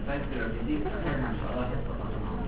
فاكر دي ان شاء الله حصه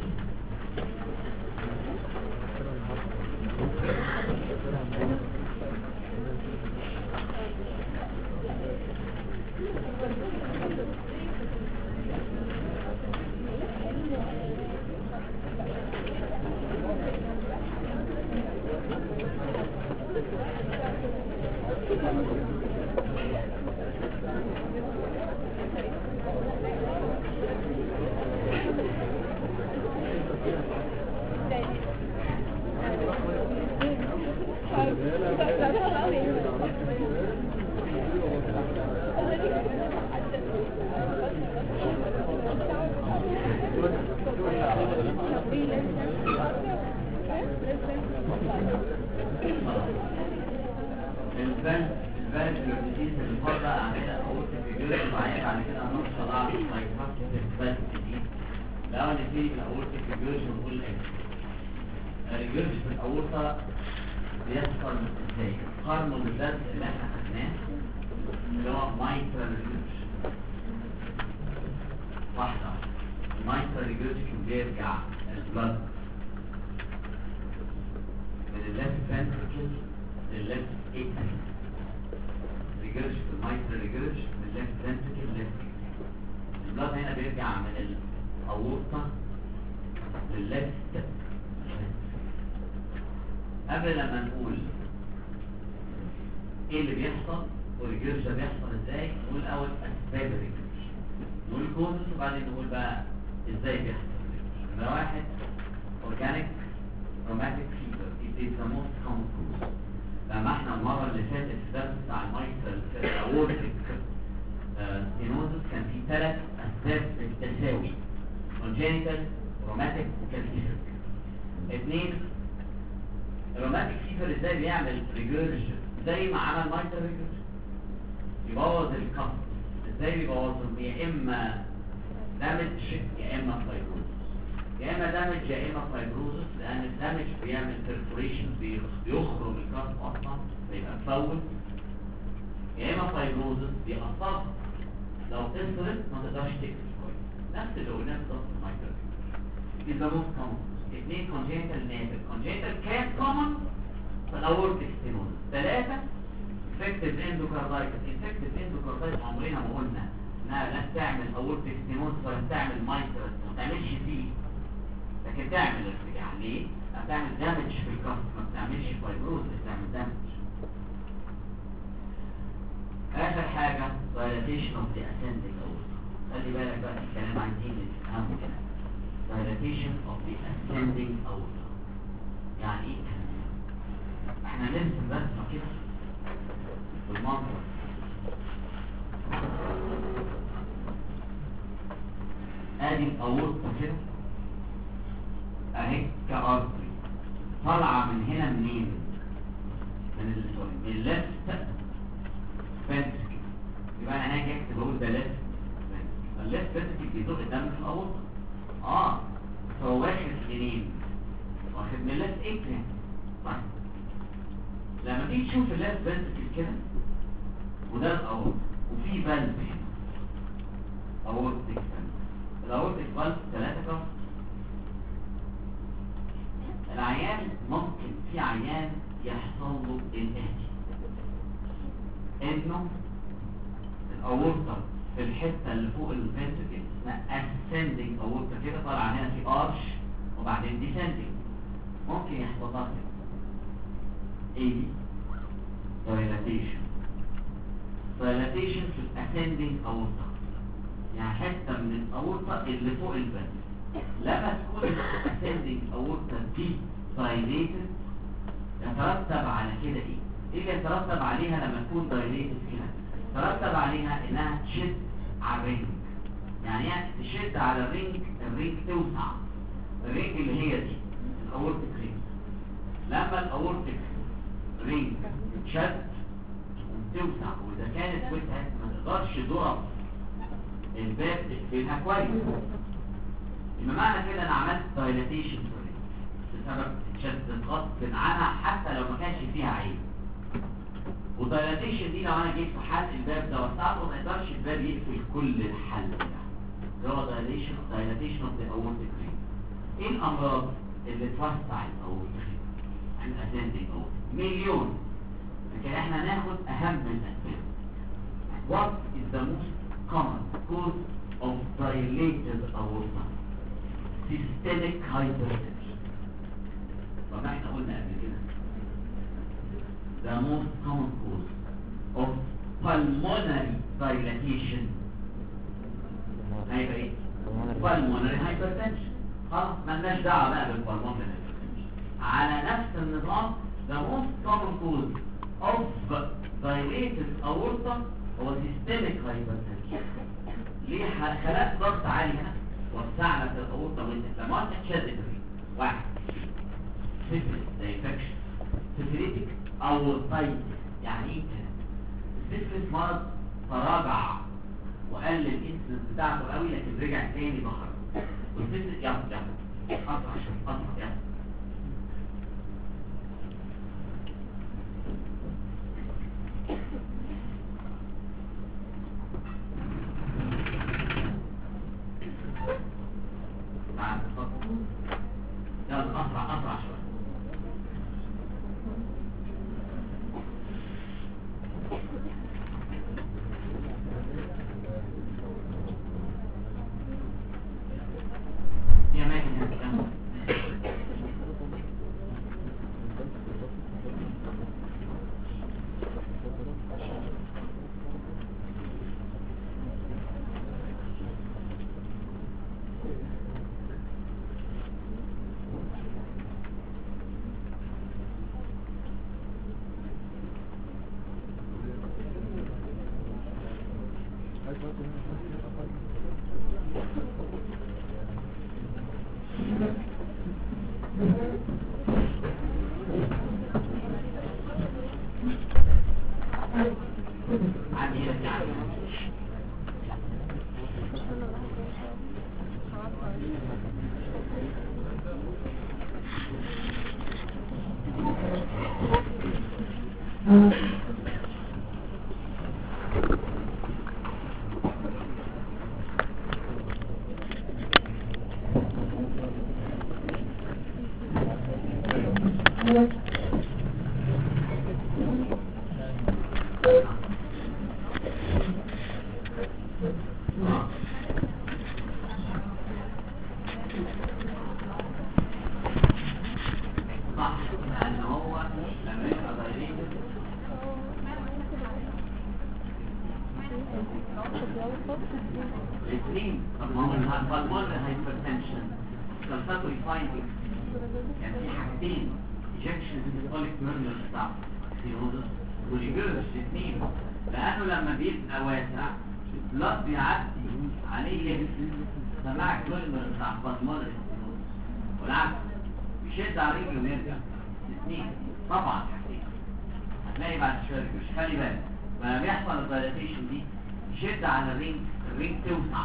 قبل لما نقول ايه اللي بيحصل والريجرش ده بيحصل ازاي نقول اول اسباب الريجرش نقول كوزز وبعدين نقول بقى ازاي بيحصل الريجرش. ده واحد اورجانيك روماتيك فيبر it is the most common cause. لما احنا المره اللي فاتت في الدرس بتاع المايترال اورتيك ستينوزس كان في 3 اسباب بالتساوي congenital روماتيك وكالسيفيك. 2 الروماتيك فيبر ازاي بيعمل ريجرج زي ما عمل مايترال ريجرج يبوظ الكف. ازاي بيبوظهم؟ يا اما دامج يا اما فايبروزس. يا اما دامج يا اما فايبروزس لان الدامج بيعمل بيرفوريشن بيخرج الكف اصلا فيبقى مفوت. يا اما فايبروزس بيقطعها لو اتكسرت ما تقدرش تقفل كويس. نفس اللي قلناه بالظبط في المايترال ريجرج. إذا موست كومن 2 congenital native congenital كان common في الاورتيك ستينوزس. 3 infective endocarditis. infective endocarditis عمرنا ما قلنا انها لا تعمل اورتيك ستينوزس ولا تعمل مايترال ما تعملش فيه لكن تعمل ارتجاع. ليه؟ بتعمل دامج في الكف ما بتعملش فايبروز بتعمل دامج. اخر حاجه dilatation of the ascending aorta. خلي بالك بقى الكلام عايزين نفهمه كده. dilatation of the ascending aorta يعني ايه الكلام ده؟ احنا نرسم رسمه كده بالمنظر. ادي الاورطه كده اهي كارتري طالعه من هنا منين؟ من الليفت فنتريكل. يبقى انا هاجي اكتب اقول ده ليفت فنتريكل. الليفت فنتريكل بيزق الدم في الاورطه. هو واخد منين؟ واخد من الليفت اتريم. طيب لما تيجي تشوف الليفت فنتريكل كده وده الاورطه وفي فالف هنا اورتيك فالف. الاورتيك فالف 3 كف. العيان ممكن في عيان يحصل له الاتي انه الاورطه في الحته اللي فوق الفنتريكل اسمها ascending اورطه كده طالعه هنا في ارش وبعدين descending. ممكن يحصل لها ايه دي؟ dilatation في ascending اورطه يعني حته من الاورطه اللي فوق الفنتريكل. لما تكون ascending اورطه دي dilated يترتب على كده ايه؟ ايه اللي يترتب عليها لما تكون dilated كده؟ يترتب عليها انها تشد على الرينج. يعني تشد على الرينج توسع. الرينج اللي هي دي الاورتيك رينج. لما الاورتيك رينج تشد وتوسع واذا كانت وسعت ما تقدرش تضرب الباب تقفلها كويس. يبقى معنى كده انا عملت dilatation في الرينج بسبب شد غصب عنها حتى لو ما كانش فيها عيب. والدايلاتيشن دي لو انا جيت في حل الباب ده وسعته ما يقدرش الباب يقفل كل الحل ده. اللي هو dilatation dilatation of the aortic vein. ايه الامراض اللي توسع الاورطة؟ الاسندنج aorta مليون، لكن احنا ناخد اهم الاسباب. What is the most common cause of dilated aorta? Systemic hypertension. طب احنا قلنا قبل كده the most common cause of pulmonary dilatation هيبقى ايه؟ pulmonary hypertension. خلاص مالناش دعوه بقى بالpulmonary hypertension. على نفس النظام the most common cause of dilated aorta هو systemic hypertension. ليه خلقت ضغط عالي هنا وسعنا في الاورطه لما انت تشدد الريق. واحد سيفلس ده انفكشن سيفليتك اورتايتس. يعني ايه كده؟ السيفلس مرض تراجع وقلل الانسنس بتاعته قوي لكن رجع تاني ظهر. والسيفلس يلا اسرع شويه اسرع يلا. يلا اسرع شويه. يا ماجد الاثنين. طب ما هو البلمونري هايبرتنشن كالفاتوري فايندنجز يعني في حاجتين ايجكشن سيستوليك ميرنر ستاف سيروزس وليجرس الاثنين، لانه لما بيبقى واسع البلاد بيعدي عليه ليفت سماعك ميرنر بتاع البلمونري سيروزس والعكس بيشد على رجله ويرجع. الاثنين طبعا حاجتين هتلاقي بعد شويه مش خلي بالك لما بيحصل الدايلاتيشن دي يشد على الرينج توسع.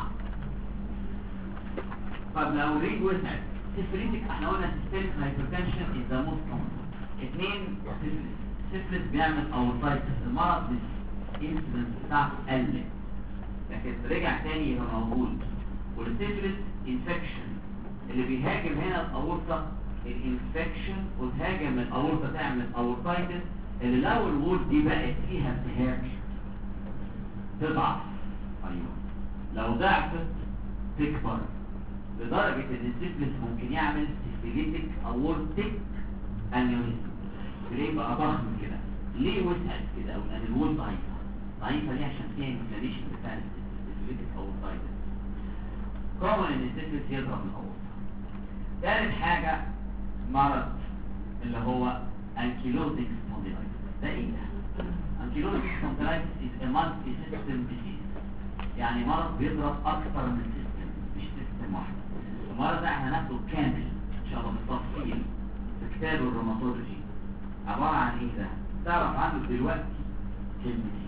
طب لو الرينج وسعت سيفليتك احنا قلنا سيستميك هايبرتنشن از ذا موست كومن. اثنين سيفلس بيعمل اورتايتس، المرض الانسيدنس بتاعته قلت لكن رجع تاني يبقى موجود. والسيفلس انفكشن اللي بيهاجم هنا الاورطه الانفكشن وتهاجم الاورطه تعمل اورتايتس اللي لو الوول دي بقت فيها التهاب تضعف. ايوه لو ضعفت تكبر لدرجة ان السيفلس ممكن يعمل سيفليتك اورتيك انيوريزم. ليه بقى ضخم كده؟ ليه وسعت كده؟ او لان الوول ضعيفة ليه؟ عشان فيها انفلاميشن بتاع السيفليتك اورتايتس. كومن ان السيفلس يضرب الاورطة. ثالث حاجة مرض اللي هو انكيلوزنج سبونديلايتس. ده ايه ده؟ انكيلوزنج سبونديلايتس is a multi-system disease. يعني مرض بيضرب اكثر من سيستم مش سيستم واحد. المرض ده احنا هناخده كامل ان شاء الله بالتفصيل في كتاب الروماتولوجي. عبارة عن ايه ده؟ تعرف عنه دلوقتي كلمتين: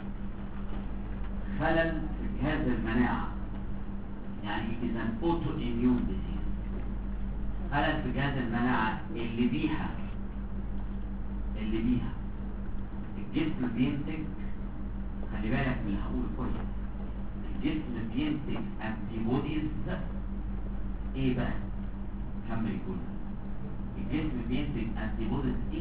خلل في جهاز المناعة، يعني is an autoimmune disease. خلل في جهاز المناعة اللي بيها الجسم بينتج، خلي بالك من اللي هقوله كويس، الجسم بينتج انتي بوديز ايه بقى؟ كمل يقول الجسم بينتج انتيبوديز ايه؟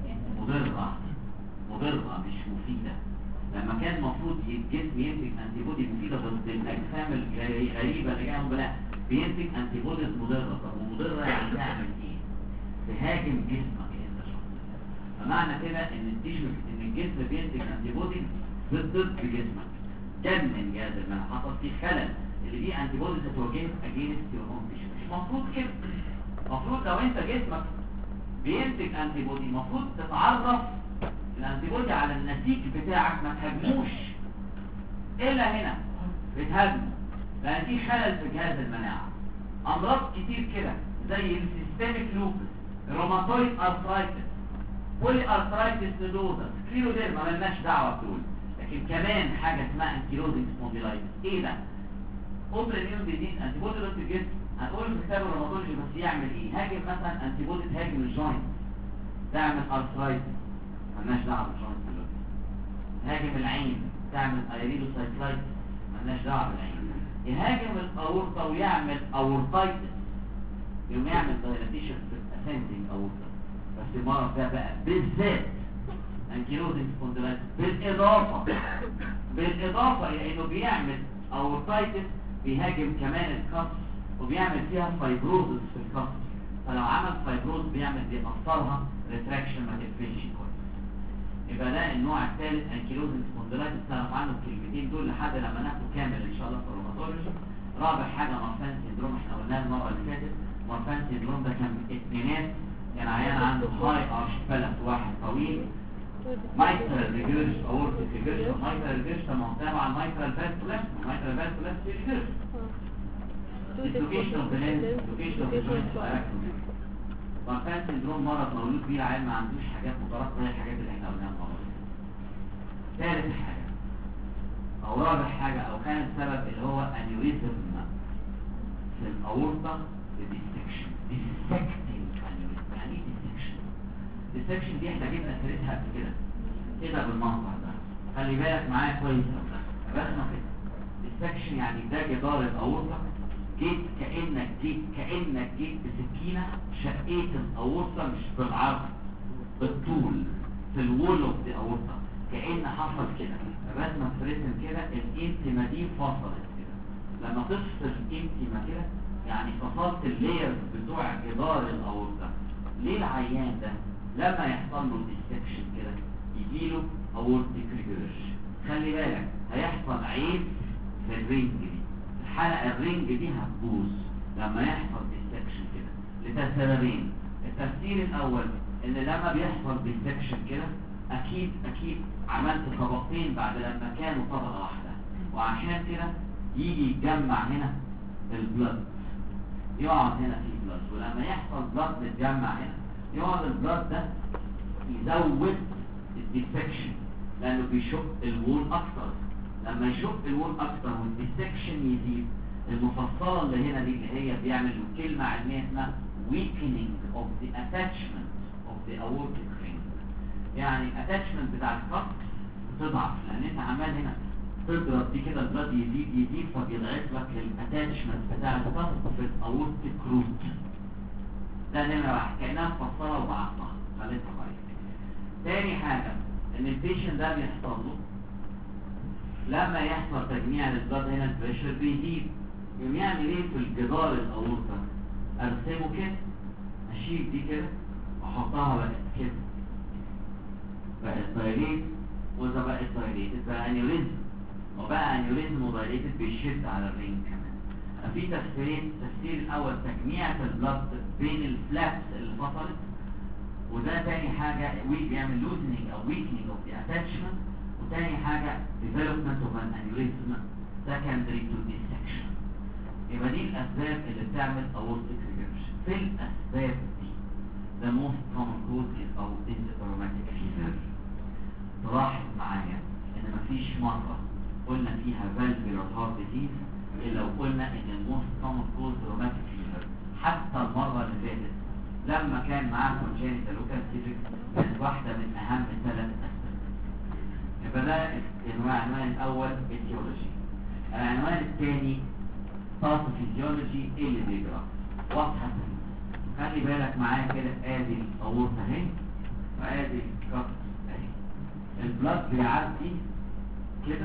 مضرة مش مفيدة. لما كان المفروض الجسم ينتج انتيبودي مفيدة ضد الاجسام الغريبة اللي جاية بلا بينتج انتيبوديز مضرة. طب ومضرة يعني تعمل ايه؟ تهاجم جسمك انت شخصيا. فمعنى كده ان الجسم بينتج انتيبودي ضد جسمك. جنن جهاز المناعة، حصل فيه خلل اللي دي انتيبوديز هتواجهك اجينست يور اون تيشو. مش مفروض كده. المفروض لو انت جسمك بينتج انتيبودي المفروض تتعرف الانتيبودي على النسيج بتاعك، ما تهاجموش. الا هنا بتهاجمه لان في خلل في جهاز المناعه. امراض كتير كده زي السيستميك لوبس، روماتويد ارثرايتس، بولي ارثرايتس نودوزا، سكليروديرما، مالناش دعوه بدول. لكن كمان حاجه اسمها انكيلوزنج سبونديلايتس. ايه ده؟ اوتر اميون ديزيز انتيبودي ضد الجسم. هنقول في كتاب الروماتولوجي بس يعمل ايه؟ هاجم مثلا انتيبودي تهاجم الجوينت تعمل ارثرايتس، مالناش دعوه بالجوينت دلوقتي. هاجم العين تعمل ايريدوسايكلايتس، مالناش دعوه بالعين. يهاجم الاورطه ويعمل اورتايتس، يقوم يعمل دايلاتيشن في الاسندنج اورطه. بس المرض ده بقى بالذات انكيلوزنج سبونديلايتس بالاضافه الى انه بيعمل اورتايتس، بيهاجم كمان الكف وبيعمل فيها فايبروزس في الكف. فلو عمل فايبروز بيأثرها ريتراكشن، ما تقفلش كويس. يبقى ده النوع الثالث انكيلوزنج سبونديلايتس. تعرف عنه الكلمتين دول لحد لما ناخده كامل ان شاء الله في الروماتولوجي. رابع حاجه مارفان سيندروم، احنا قلناها المره اللي فاتت. مارفان سيندروم ده كان اثنينات، كان عيان عنده هاي ارشبلس واحد طويل، مايترال ريجيرش اورتيك ريجيرش. مايترال ريجيرش تبع المايترال فاسكولاس، المايترال فاسكولاس ريجيرش. education of the lens, education of the joints وأراكنومي. مارفان سيندروم مرض مولود بيه العيال ما عندوش حاجات مترابطة زي الحاجات اللي احنا قلناها المرة دي. ثالث حاجة أو رابع حاجة أو كان السبب اللي هو أنيوريزم في الأورطة، الديسكشن. ديسكتنج أنيوريزم. يعني إيه ديسكشن؟ ديسكشن دي احنا جبنا سيرتها قبل كده كده بالمنظر ده. خلي بالك معايا كويس أوي. رسمة كده. ديسكشن يعني ده جدار الأورطة، جيت كأنك جيت بسكينة شقيت الأورطة مش بالعرض بالطول في الوول اوف دي أورطة، كأن حصل كده. الرسمة فرسم كده الانتما دي فصلت كده. لما تفصل الانتما كده يعني فصلت اللايرز بتوع جدار الأورطة. ليه العيان ده لما يحصل له ديسكشن كده يجيله أورتيك ريجيرش؟ خلي بالك هيحصل عيب في الرينج دي، الحلقة الرينج دي هتبوظ لما يحصل ديسكشن كده لسببين. التفسير الأول إن لما بيحصل ديسكشن كده أكيد عملت طبقتين بعد لما كانوا طبقة واحدة، وعشان كده يجي يتجمع هنا البلد، يقعد هنا في بلد، ولما يحصل بلد يتجمع هنا يقعد البلد ده يزود الديسكشن لأنه بيشق الوول أكتر. لما يشق الوول أكتر والديسكشن يزيد، المفصلة اللي هنا دي اللي هي بيعمل كلمة علمية اسمها weakening of the attachment of the aortic ring. يعني attachment بتاع الكف تضعف لأن انت عمال هنا تضرب دي كده البلد يزيد فبيضعف لك الاتاتشمنت بتاع الكف في الاورتيك روت. ده نمرة واحد، كأنها مفصلة وبعضها خليتها كويس. تاني حاجة ان البيشن ده بيحصل له لما يحصل تجميع للبلد هنا البريشر بيزيد، يقوم يعمل ايه في الجدار الاورطة؟ ارسمه كده، اشيل دي كده واحطها بقت كده، بقت دايليت، واذا بقت دايليتد بقى انيوريزم، وبقى انيوريزم ودايليتد بيشد على الرينج كمان. في تفسيرين، التفسير الاول تجميع البلد بين الفلابس اللي فصلت، وده تاني حاجة بيعمل loosening او weakening of the attachment، وتاني حاجة development of an aneurysm secondary to dissection. يبقى دي الأسباب اللي بتعمل aortic regurgitation. في الأسباب دي the most common cause is rheumatic fever. تلاحظ معايا إن مفيش مرة قلنا فيها valvular heart disease إلا وقلنا إن the most common cause rheumatic fever. حتى المرة اللي فاتت لما كان معاه congenital local defect كانت واحدة من أهم 3 أسباب. يبقى ده العنوان الأول etiology. العنوان الثاني pathophysiology اللي بيجرى. واضحه. خلي بالك معايا كده، ادي الاورطه اهي وادي الكف اهي. البلاد بيعدي كده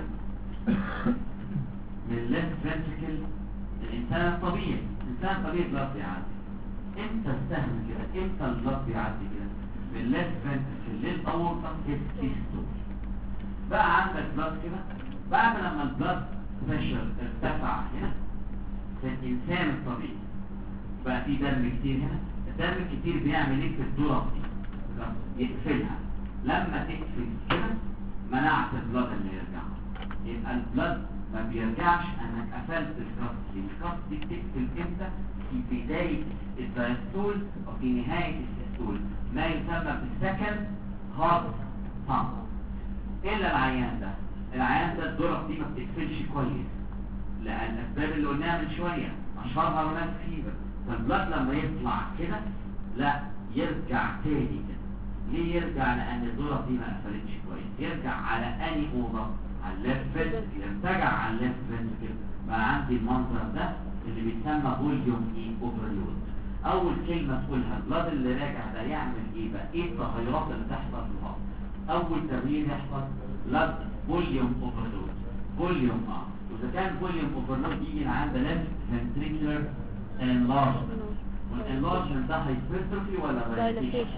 من الليفت فنتريكل. الانسان الطبيعي البلاد بيعدي. امتى السهم كده؟ امتى البلاد بيعدي كده؟ من الليفت فنتريكل للاورطه للسيستول. بقى عندك بلاد كده. بعد لما البلاد بريشر ارتفع هنا في الانسان الطبيعي بقى في دم كتير هنا. الدم الكتير بيعمل ايه في الدورة دي؟ يقفلها. لما تقفل كده منعت البلاد اللي يرجع. يبقى البلاد ما بيرجعش انك قفلت الكاست دي. الكاست دي بتقفل امتى؟ في بداية الدايستول وفي نهاية السيستول، ما يسمى بالسكند هارت بامب. الا العيان ده الدورة دي ما بتقفلش كويس لان الاسباب اللي قلناها من شوية، اشهرها رومات فيبر. فالبلاد لما يطلع كده لا يرجع تاني كده. ليه يرجع؟ لان الدورة دي ما قفلتش كويس. يرجع على اني اوضه؟ على الليفت فنتريكل. يرتجع على الليفت فنتريكل. بقى عندي المنظر ده اللي بيتسمى فوليوم ايه؟ اوفرلود. اول كلمه تقولها البلاد اللي راجع ده يعمل ايه بقى؟ ايه التغيرات اللي تحصل في الهارت؟ اول تغيير يحصل بلاد فوليوم اوفرلود. فوليوم واذا كان فوليوم اوفرلود يجي عند ليفت فنتريكولار انلارجمنت. والانلارجمنت ده هايبرتروفي ولا دايلاتيشن؟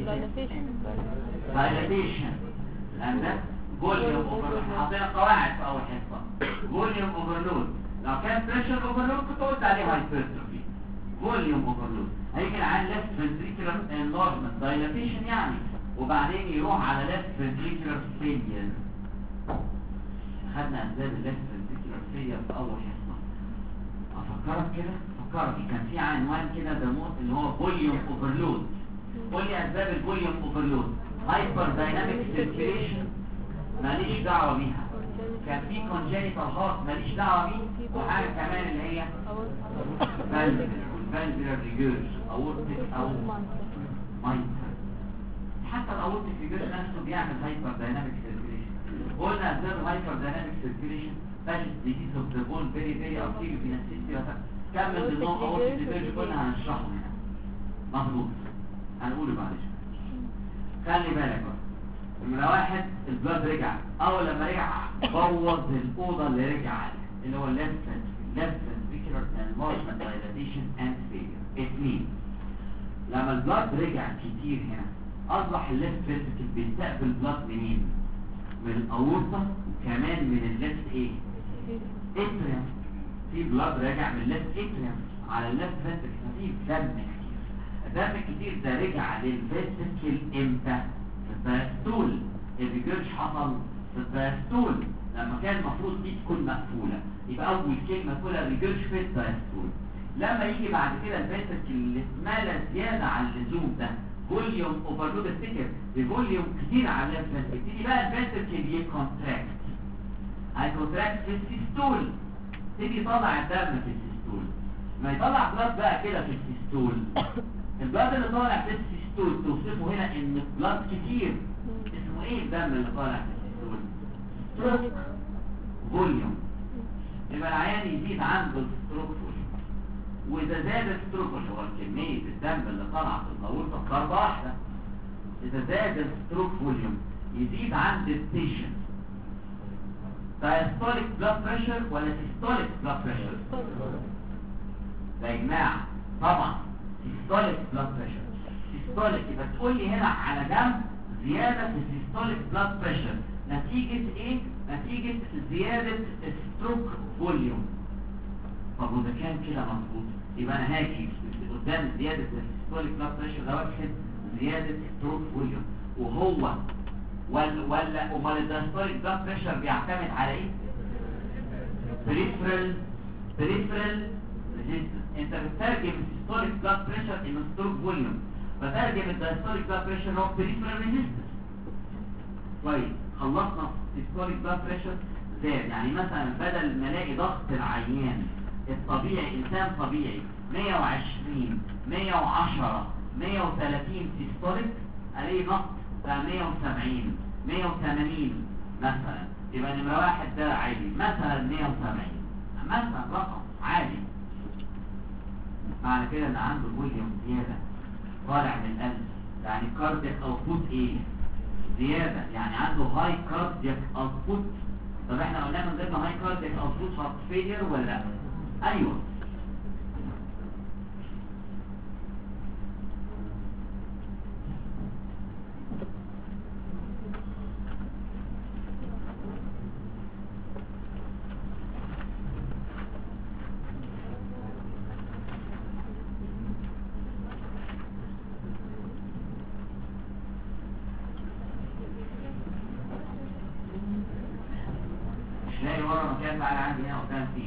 لان ده فوليوم اوفرلود. حاطين قواعد في اول حصه. فوليوم اوفرلود لو كان بريشر اوفرلود كنت قلت عليه هايبرتروفي. فوليوم اوفرلود هيجي العين ليفت فنتريكولار انلارجمنت دايلاتيشن يعني، وبعدين يروح على ليفت فنتريكولار فيلير. خدنا اسباب الليفت فنتريكولار فيلير في اول حصه. افكرك كده، كان في عنوان كده بموت اللي هو فوليوم اوفرلود. قول لي اسباب الفوليوم اوفرلود. هايبر دايناميك سيركيليشن ماليش دعوه بيها. كان في كونجينيتال هارت ماليش دعوه بيه. وحاجه كمان اللي هي فالفيولار ريجيرج اورتيك او مايتر. حتى الاورتيك ريجيرج نفسه بيعمل هايبر دايناميك سيركيليشن. قلنا اسباب الهايبر دايناميك سيركيليشن باجت ديزيز اوف ذا بون فيري ارتيريو فينسيستي. كمل بالنوع اورتيك ريجيرج كنا هنشرحه هنا. مظبوط، هنقوله بعد شويه. خلي بالك بقى، لما واحد البلاد رجع، اول لما رجع بوظ الاوضه اللي رجع عليها اللي هو left ventricular enlargement dilatation and failure. اثنين، لما البلاد رجع كتير هنا اصبح الليفت فنتريكل بيستقبل بلاد منين؟ من الاورطه وكمان من الليفت ايه؟ اتريم. في بلاد راجع من الليفت اتريم على الليفت فنتريكل. فيه دم كتير. الدم الكتير ده رجع للفنتريكل امتى؟ في الدايستول. الريجيرج حصل في الدايستول لما كان المفروض دي تكون مقفوله. يبقى اول كلمه تقولها الريجيرج في الدايستول. لما يجي بعد كده الفنتريكل اللي اتملى زياده عن اللزوم ده فوليوم اوفرلود. افتكر بفوليوم كتير على الليفت فنتريكل. تيجي بقى الفنتريكل يكونتراكت. هيكونتراكت في السيستول. تيجي يطلع الدم في السيستول. ما يطلع بلاد بقى كده في السيستول. البلاد اللي طالع في السيستول توصفه هنا ان بلاد كتير. اسمه ايه الدم اللي طالع في السيستول؟ ستروك فوليوم. يبقى العيان يزيد عنده الستروك فوليوم. واذا زاد الستروك اللي هو كميه الدم اللي طالعه في الاورطه ضربه واحده، اذا زاد الستروك فوليوم يزيد عند البيشنت دايستوليك بلاد بريشر ولا سيستوليك بلاد بريشر؟ ده يا جماعه طبعا سيستوليك بلاد بريشر. سيستوليك يبقى تقول لي هنا على جنب زياده في السيستوليك بلاد بريشر نتيجه ايه؟ نتيجه زياده الستروك فوليوم. طب وده كان كده مظبوط يبقى انا هاجي قدام زياده السيستوليك بلاد بريشر ده واكتب زياده ستروك فوليوم. وهو ولا امال الدايستوليك بلاد بريشر بيعتمد على ايه؟ بريفرال ريزيستنس. انت بتترجم السيستوليك بلاد بريشر انه ستروك فوليوم، بترجم الدايستوليك بلاد بريشر هو بريفرال ريزيستنس. كويس، خلصنا السيستوليك بلاد بريشر زاد. يعني مثلا بدل ما الاقي ضغط العيان الطبيعي انسان طبيعي 120 110 130 سيستوليك، الاقي ضغط بقى 170 180 مثلا. يبقى نمرة واحد ده عادي مثلا 170 مثلا رقم عادي. معنى كده ان عنده فوليوم زياده طالع من القلب، يعني كاردياك اوتبوت ايه؟ زياده، يعني عنده هاي كاردياك اوتبوت. طب احنا قلنا من ضمن هاي كاردياك اوتبوت هارت فيلير ولا لا؟ ايوه. لاقي ورا مكان بقى عندي هنا قدام فيه.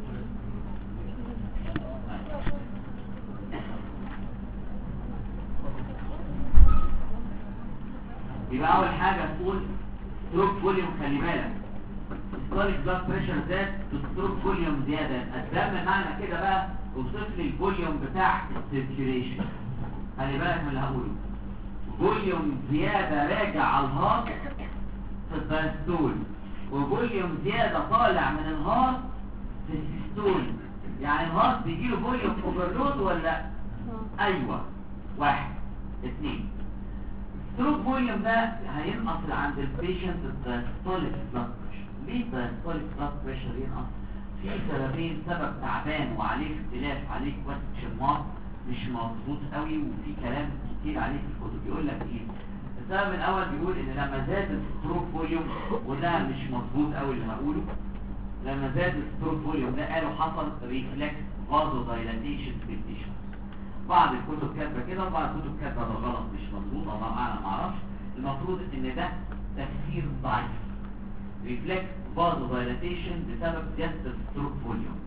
يبقى اول حاجه تقول ستروك فوليوم، خلي بالك ستوليك بلاد بريشر زاد، ستروك فوليوم زياده، الدم معنى كده بقى اوصف لي الفوليوم بتاع السيركيوليشن. خلي بالك من اللي هقوله، فوليوم زياده راجع على الهارت في الدايستول، وفوليوم زيادة طالع من الهارت في السيستول. يعني الهارت بيجيله فوليوم اوفرلود ولا؟ ايوه. 1 2 ستروك فوليوم ده هينقص عند البيشنت الدايستوليك بلاد بريشر. ليه الدايستوليك بلاد بريشر ينقص؟ في سببين، سبب تعبان وعليه اختلاف، عليه كويستشن مارك مش مظبوط قوي، وفي كلام كتير عليه في الكتب. بيقول لك ايه؟ السبب الاول بيقول ان لما زاد الستروك فوليوم، وده مش مظبوط قوي اللي هقوله، لما زاد الستروك فوليوم ده قالوا حصل ريفلكس فازو دايلاتيشن في التيشو. بعض الكتب كاتبه كده وبعض الكتب كاتبه ده غلط مش مظبوط، الله اعلم ما اعرفش. المفروض ان ده تفسير ضعيف، ريفلكس فازو دايلاتيشن بسبب زياده الستروك فوليوم.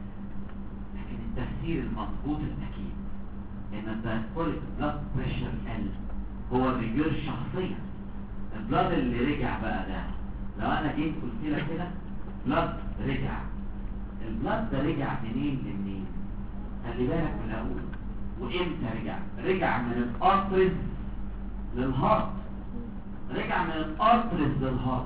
لكن التفسير المظبوط الاكيد ان الدايستوليك بلاد بريشر قل، هو الريجير شخصيا. البلاد اللي رجع بقى ده، لو انا جيت قلت لك كده بلاد رجع، البلاد ده رجع منين لمنين؟ خلي بالك من الاول. وامتى رجع؟ رجع من الارتريز للهارت، رجع من الارتريز للهارت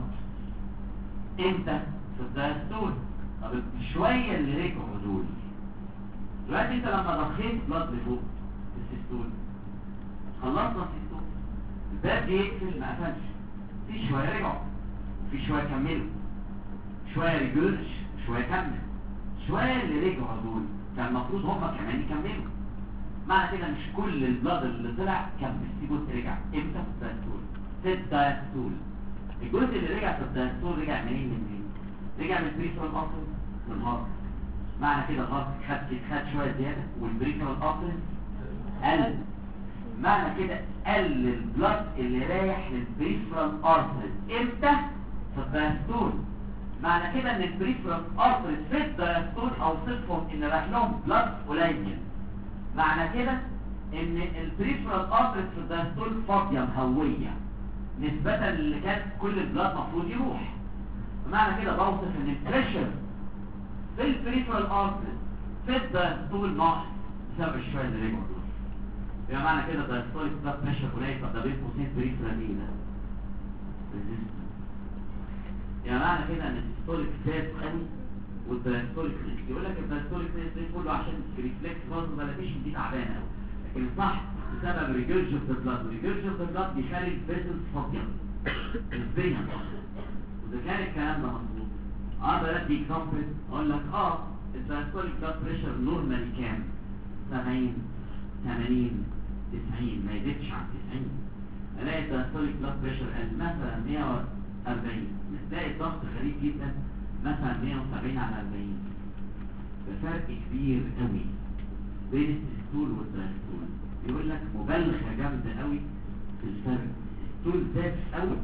امتى؟ في الدايستول. طب شويه اللي رجعوا دول، دلوقتي انت لما ضخيت بلاد لفوق في السيستول، خلصنا السيستول، الباب يقفل ما قفلش، في شويه رجعوا وفي شويه كملوا، شويه رجعوش شويه كملوا، شويه اللي رجعوا دول كان المفروض هم كمان يكملوا. معنى كده مش كل البلاد اللي طلع كمل، في جزء رجع. امتى؟ في الدايستول. في الدايستول الجزء اللي رجع في الدايستول رجع منين لمنين؟ رجع من البريفرال ارتري للهارت. معنى كده الهارت خد شويه زياده والبريفرال ارتري قل. معنى كده قل البلاد اللي رايح للبريفرال ارتري امتى؟ في الدايستول. معنى كده ان البريفرال ارتري في الدايستول اوصفهم ان رايح لهم بلاد قليل. معنى كده ان البريفرال ارتري في الدايستول فاضيه مهويه نسبه اللي كان كل البلاد مفروض يروح. معنى كده بوصف ان البريشر في البريفرال ارتري في الدايستول ناقص بسبب الشويه اللي رجعوا دول. يبقى معنى كده الدايستوليك بلاد بريشر قليل، طب ده بين قوسين بريفرال ايه ده؟ ريزيستنس. يعني معنى كده ان السيستوليك زاد قوي والدايستوليك نزل. يقول لك الدايستوليك نزل كله عشان الريفلكس فازو دايلاتيشن دي تعبانه قوي، لكن صح بسبب ريجرج اوف ذا بلاد. ريجرج اوف ذا بلاد بيخلي الفيسلز فاضيه نسبيا. واذا كان الكلام ده مظبوط اقدر ادي اكزامبل اقول لك الدايستوليك بلاد بريشر نورمالي كام؟ 70 80 90، ما يزيدش عن 90. الاقي الدايستوليك بلاد بريشر مثلا 140، تلاقي الضغط غريب جدا مثلا 170 على 40. ده فرق كبير قوي بين السيستول والدايستول. يقول لك مبالغه جامده قوي في الفرق، السيستول زاد قوي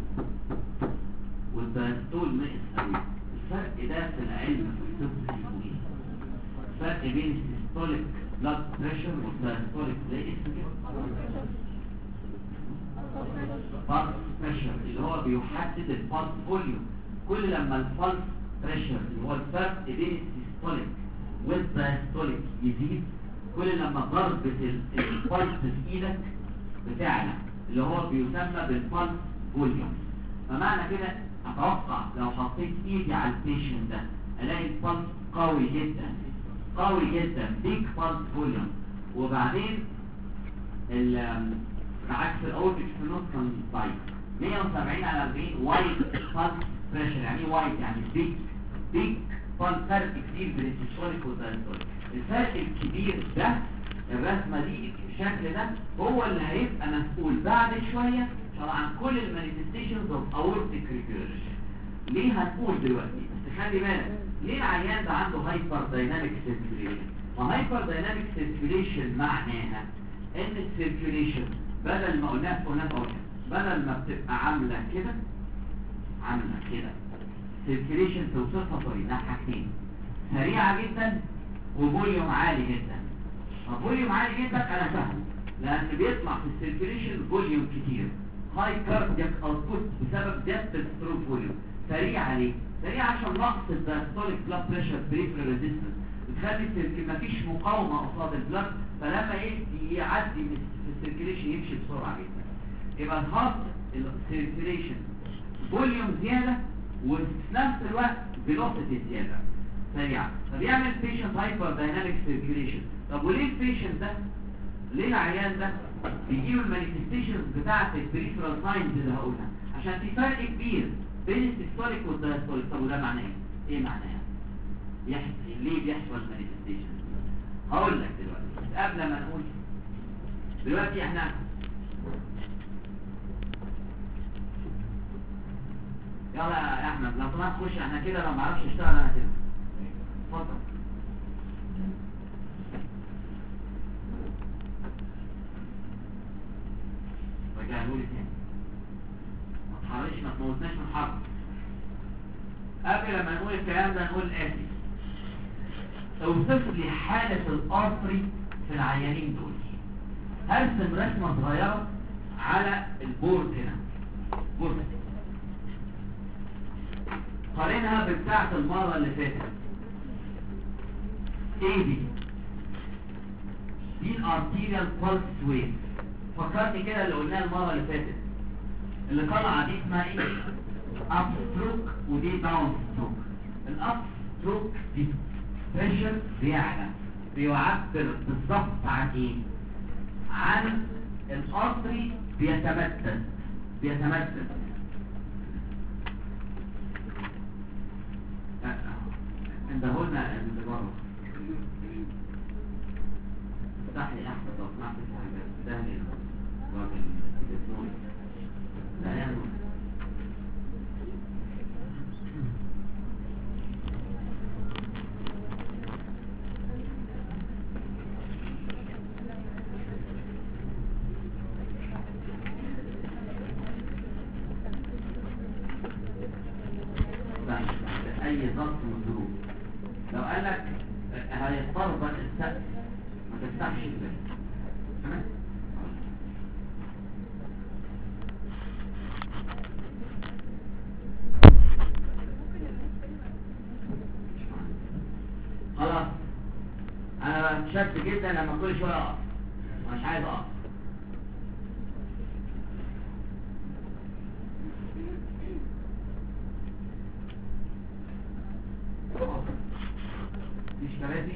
والدايستول نقص قوي. الفرق ده في العلم في الطب اسمه ايه؟ الفرق بين السيستوليك بلاد بريشر والدايستوليك زي اسمه كده بالس بريشر، اللي هو بيحدد البالس فوليوم. كل لما البالس بريشر اللي هو الفرق بين السيستوليك والدايستوليك يزيد، كل لما ضربة البالس في ايدك بتاعنا اللي هو بيسمى بالبالس فوليوم. فمعنى كده اتوقع لو حطيت ايدي على البيشنت ده الاقي البالس قوي جدا قوي جدا، بيج بالس فوليوم. وبعدين بعكس الاورتيك ستينوز كان ضعيف. 170 على 40 وايد بالس بريشر. يعني ايه وايد؟ يعني بيج بالس، فرق كبير بين السيستوليك والدايستوليك. الفرق الكبير ده الرسمه دي الشكل ده هو اللي هيبقى مسؤول بعد شويه عن كل المانيفستيشنز اوف اورتيك ريجرجيشن. ليه هنقول دلوقتي، بس خلي بالك ليه العيان ده عنده هايبر دايناميك سيركيوليشن؟ ما هايبر دايناميك سيركيوليشن معناها ان السيركيوليشن بدل ما قلناها بدل ما بتبقى عامله كده سيركيوليشن توصفها بطريقه حاجتين: سريعه جدا وفوليوم عالي جدا. فوليوم عالي جدا انا فاهم، لان بيطلع في السيركيوليشن فوليوم كتير، هاي كاردياك اوتبوت بسبب ديبت ستروك فوليوم. سريعه ليه؟ سريعه عشان نقص الدايستوليك بلاد بريشر بريفرال ريزيستنس، بتخلي مفيش مقاومه قصاد البلاد، فلما يعدي في السيركيوليشن يمشي بسرعه جدا. يبقى الهارت السيركيوليشن فوليوم زياده وفي نفس الوقت فيلوسيتي زياده سريعه، فبيعمل بيشنت هايبر دايناميك سيركيوليشن. طب وليه البيشنت ده، ليه العيان ده بيجيله المانيفستيشنز بتاعه البريفرال ساينز اللي هقولها؟ عشان في فرق كبير بين السيستوليك والدايستوليك. طب وده معناه ايه؟ ايه معناه؟ ليه بيحصل مانيفستيشنز؟ هقول لك دلوقتي. قبل ما نقول دلوقتي احنا يلا يا احمد لو طلعت خش احنا كده، لو ما اعرفش اشتغل انا كده. اتفضل. رجعه لي تاني، ما تحرقش، ما تموتناش من الحرب. قبل ما نقول الكلام ده نقول الاتي: اوصف لي حالة الارتري في العيانين دول. هرسم رسمة صغيرة على البورد هنا، بورد قارنها بتاعة المرة اللي فاتت. ايه دي الارتيريال بالس ويف. فكرتي كده اللي قلناها المرة اللي فاتت، اللي طالعة دي اسمها ايه؟ اب ستروك ودي داون ستروك. الاب ستروك دي بريشر بيعلى، بيعبر بالظبط عن ايه؟ عن الارتري بيتمدد. اندهولنا اللي بره. افتح لي احمد لو سمحت الحاجات ده لي راجل النور لا يا نور. اي ظرف من الظروف لو قالك هيضطرب السقف ما تفتحش الباب، تمام؟ خلاص انا بتشد جدا لما كل شويه اقف، مش عايز اقف. مش كراسي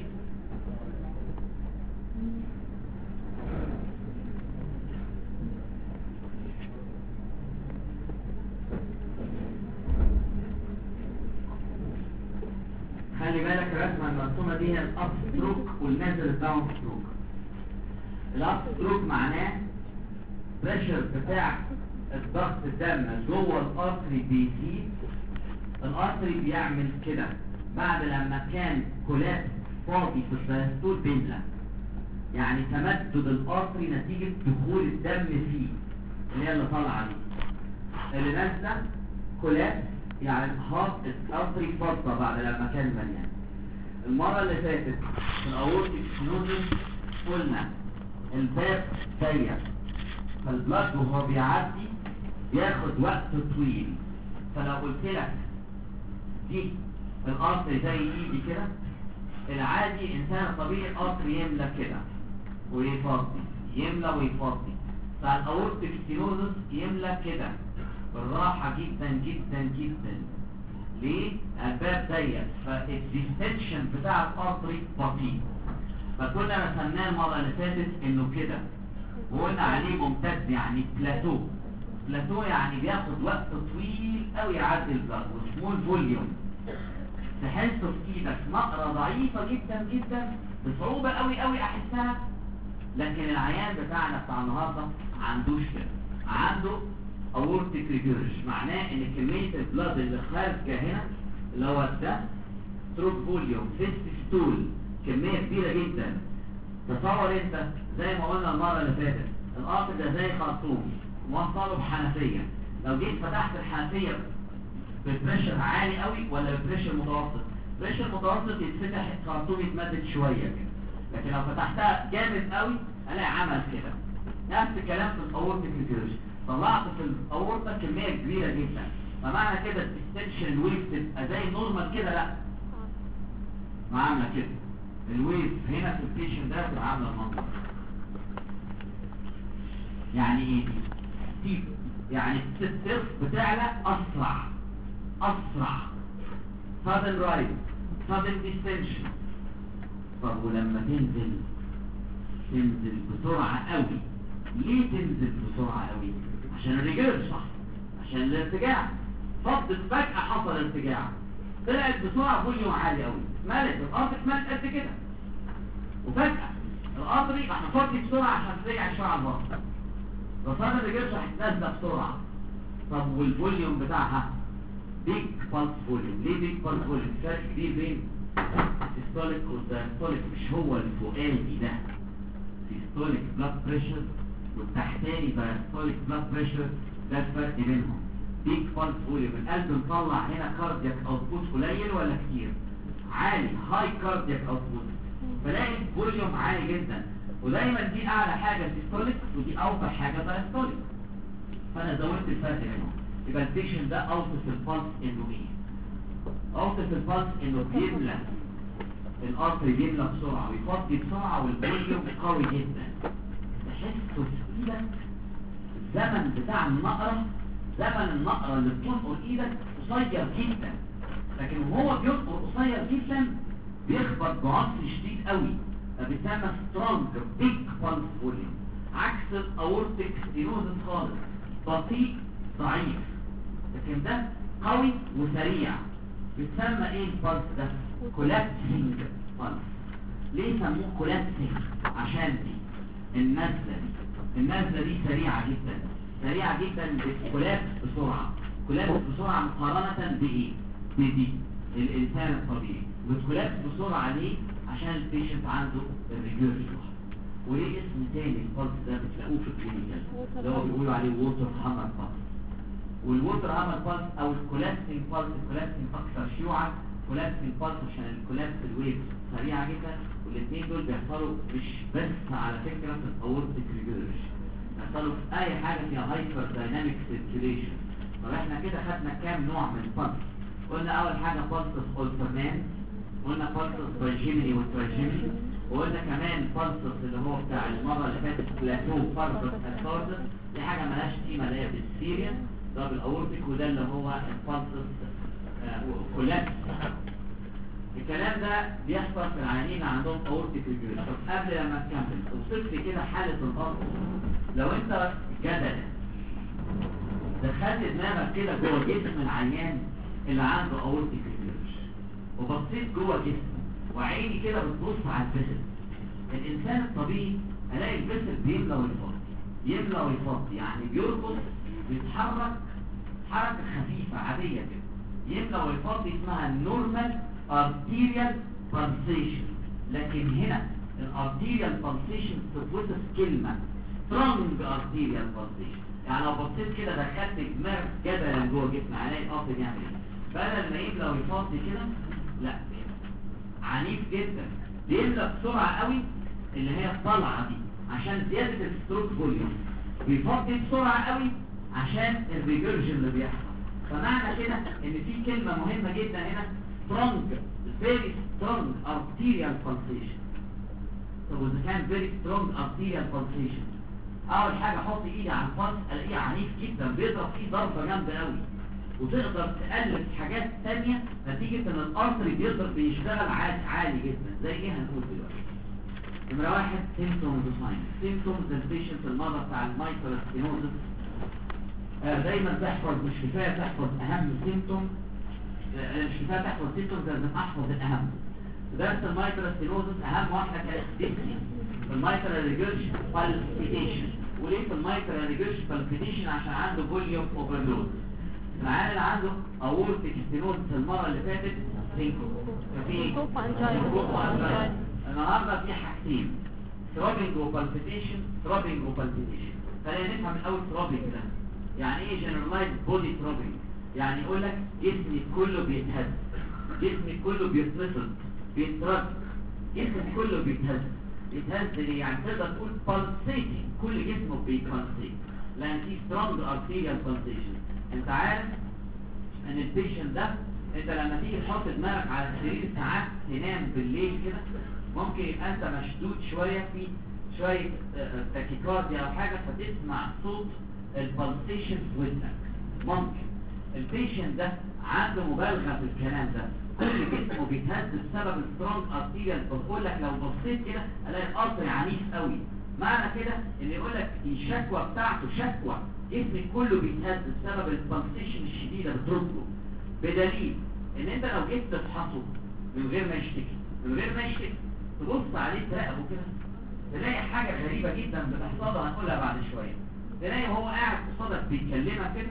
خلي بالك الرسمه المرسومه دي هي الاب ستروك والنازل الداون ستروك. الاب ستروك معناه بريشر بتاع الضغط الدم جوه الارتري بيزيد. الارتري بيعمل كده بعد لما كان كولابس فاضي في الدايستول بيملى، يعني تمدد الارتري نتيجه دخول الدم فيه، اللي هي اللي طالعه دي اللي نازله كولابس، يعني الارتري فضى بعد لما كان مليان. المره اللي فاتت في الاورتيك ستينوزس قلنا الباب ضيق، فالبلاد وهو بيعدي بياخد وقت طويل. فلو قلت لك دي الارتري زي ايدي كده، العادي انسان طبيعي الارتري يملى كده ويفضي، يملى ويفضي. فالاورتيك ستينوزس يملى كده بالراحه جدا جدا جدا. ليه؟ الباب ضيق، فالديستنشن بتاع الارتري بطيء. فكنا رسمناه المره اللي فاتت انه كده، وقلنا عليه ممتد يعني بلاتو. بلاتو يعني بياخد وقت طويل قوي يعدي البلاد، وسمول فوليوم، تحسه في ايدك نقره ضعيفه جدا جدا بصعوبه قوي قوي احسها. لكن العيان بتاعنا بتاع النهارده ما عندوش كده، عنده اورتيك ريجيرش، معناه ان كميه البلاد اللي خارجه هنا اللي هو ده ستروك فوليوم ستول كميه كبيره جدا. تصور انت زي ما قلنا المره اللي فاتت، القطر ده زي خرطوم موصله بحنفيه، لو جيت فتحت الحنفيه ببريشر عالي قوي ولا ببريشر متوسط؟ بريشر متوسط يتفتح الخرطوم يتمدد شويه كده، لكن لو فتحتها جامد قوي الاقي عمل كده. نفس الكلام في الاورتيك ريجيرش، طلعت في الاورتا كميه كبيره جدا، فمعنى كده الديستنشن ويف تبقى زي نورمال كده؟ لا، ما عامله كده. الويف هنا في البيشن ده بتبقى عامله المنظر. يعني ايه دي؟ يعني الستيف بتعلى اسرع sudden rise sudden distension. طب ولما تنزل بسرعه قوي، ليه تنزل بسرعه قوي؟ عشان الريجيرش، صح، عشان الارتجاع. فضت فجاه حصل ارتجاع، طلعت بسرعه فوليوم عالي قوي، مالت القطر مالت قد كده، وفجاه القطر راح مفضي بسرعه عشان ترجع شويه على البطن، رصاد الريجيرش راح تنزل بسرعه. طب والفوليوم بتاعها بيج بالس فوليوم. ليه بيج بالس فوليوم؟ فرق كبير بين السيستوليك والدايستوليك، مش هو الفوقاني ده سيستوليك بلاد بريشر والتحتاني دايستوليك بلاد بريشر، ده الفرق بينهم. بيج بالس فوليوم، القلب مطلع هنا كاردياك اوتبوت قليل ولا كتير؟ عالي، هاي كاردياك اوتبوت، فلاقي فوليوم عالي جدا، ودايما دي اعلى حاجه سيستوليك ودي اوطى حاجه دايستوليك، فانا زودت الفرق بينهم. يبقى البيشن ده اوصف البلس انه ايه؟ اوصف البلس انه بيملى القطر، بيملى بسرعه ويفضي بسرعه والفوليوم قوي جدا. تحسه في ايدك الزمن بتاع النقره، زمن النقره اللي بتنقر ايدك قصير جدا، لكن وهو بينقر قصير جدا بيخبط بعنف شديد قوي، فبيسمى سترونج بيج بالس فوليوم. عكس الاورتيك ستينوزس خالص، بطيء ضعيف، لكن ده قوي وسريع. بيتسمى ايه البلس ده؟ كولابسنج بلس. ليه سموه كولابسنج؟ عشان دي النزله دي سريعه جدا، سريعه جدا، بتكولابس بسرعه، كولابس بسرعه مقارنه بايه؟ بدي الانسان الطبيعي، بتكولابس بسرعه. ليه؟ عشان البيشنت عنده الريجيرش. وليه اسم تاني البلس ده بتلاقوه في الكلينيكال اللي هو بيقولوا عليه ووتر هامر بلس. والووتر هامر بلس او الكولابسنج بلس، الكولابسنج اكثر شيوعا، كولابسنج بلس عشان الكولابس الويف سريعه جدا. والاثنين دول بيحصلوا مش بس على فكره في الاورتيك ريجيرش، بيحصلوا في اي حاجه فيها هايبر دايناميك سيركيوليشن. طب احنا كده خدنا كام نوع من البلس؟ قلنا اول حاجه بلسس اولترنان، قلنا بلسس بايجيميني والترايجيميني، وقلنا كمان بلسس اللي هو بتاع المره اللي فاتت بلاتو بلسس اساردس، دي حاجه مالهاش قيمه اللي هي بالسيريان ده بالاورتيك، وده اللي هو البلسس كولابس. الكلام ده بيحصل في العيانين اللي عندهم اورتيك ريجيرش. طب قبل لما نكمل اوصف لي كده حاله الارض. لو انت جدلا دخلت دماغك كده جوه جسم العيان اللي عنده اورتيك ريجيرش وبصيت جوه جسمه وعيني كده بتبص على الجسم، الانسان الطبيعي الاقي الجسم بيملى ويفضي، يملى ويفضي، يعني بيرقص، بيتحرك حركه خفيفه عاديه كده، يملى ويفضي، اسمها نورمال ارتيريال بالسيشن. لكن هنا الارتيريال بالسيشن تتوصف كلمه سترونج ارتيريال بالسيشن. يعني لو بصيت كده دخلت دماغ جدلا جوه جسم هلاقي القطر بيعمل ايه؟ بدل ما يملى ويفضي كده، لا، عنيف جدا، بيملى بسرعه قوي اللي هي الطلعه دي عشان زياده الستروك فوليوم، بيفضي بسرعه قوي عشان الريجرجن اللي بيحصل. فمعنى كده ان في كلمه مهمه جدا هنا strong very strong arterial pulsation. طب واذا كان very strong arterial pulsation، اول حاجه احط ايدي على البلس الاقيه عنيف جدا، بيضرب فيه ضربه جامده قوي، وتقدر تقلل حاجات ثانيه نتيجه ان الارتري بيشتغل عالي جدا. زي ايه هنقول دلوقتي؟ نمرة واحد سيمتومز وساينز. سيمتومز البيشنت المرض بتاع المايترال ستينوزس دايما تحفظ، مش كفايه تحفظ اهم سيمتوم، مش كفايه تحفظ سيمتومز، لازم احفظ الاهم. درس المايترال ستينوزس اهم واحده كانت ديسني، في المايترال ريجرش بالبيتيشن. وليه في المايترال ريجرش بالبيتيشن؟ عشان عنده فوليوم اوفرلود. العيان اللي عنده اورتيك ستينوزس المره اللي فاتت سينكوب انجينا. النهارده في حاجتين، ثروبينج وبالبيتيشن. ثروبينج وبالبيتيشن، خلينا نفهم الاول ثروبينج ده يعني ايه. جنرالايز بودي ثروبينج يعني يقول لك جسمي كله بيتهز، جسمي كله بيتنفض بيترد، جسمي كله بيتهز. بيتهز ليه؟ يعني تقدر تقول pulsating، كل جسمه بيبلسيت لان في strong arterial pulsation. انت عارف ان البيشنت ده انت لما تيجي تحط دماغك على السرير ساعات تنام بالليل كده، ممكن يبقى انت مشدود شويه في شويه تاكيكارديا او حاجه، فتسمع صوت البلسيشن في ودنك. ممكن البيشنت ده عنده مبالغه في الكلام ده، كل جسمه بيتهز بسبب السترونج ارتيريال. بقول لك لو بصيت كده الاقي القطر عنيف قوي، معنى كده ان يقول لك الشكوى بتاعته شكوى جسمك كله بيتهز بسبب البلسيشن الشديده بترده. بدليل ان انت لو جيت تفحصه من غير ما يشتكي، من غير ما يشتكي، تبص عليه تراقبه كده، تلاقي حاجه غريبه جدا بتحصل، هنقولها بعد شويه. تلاقي وهو قاعد قصادك بيكلمك كده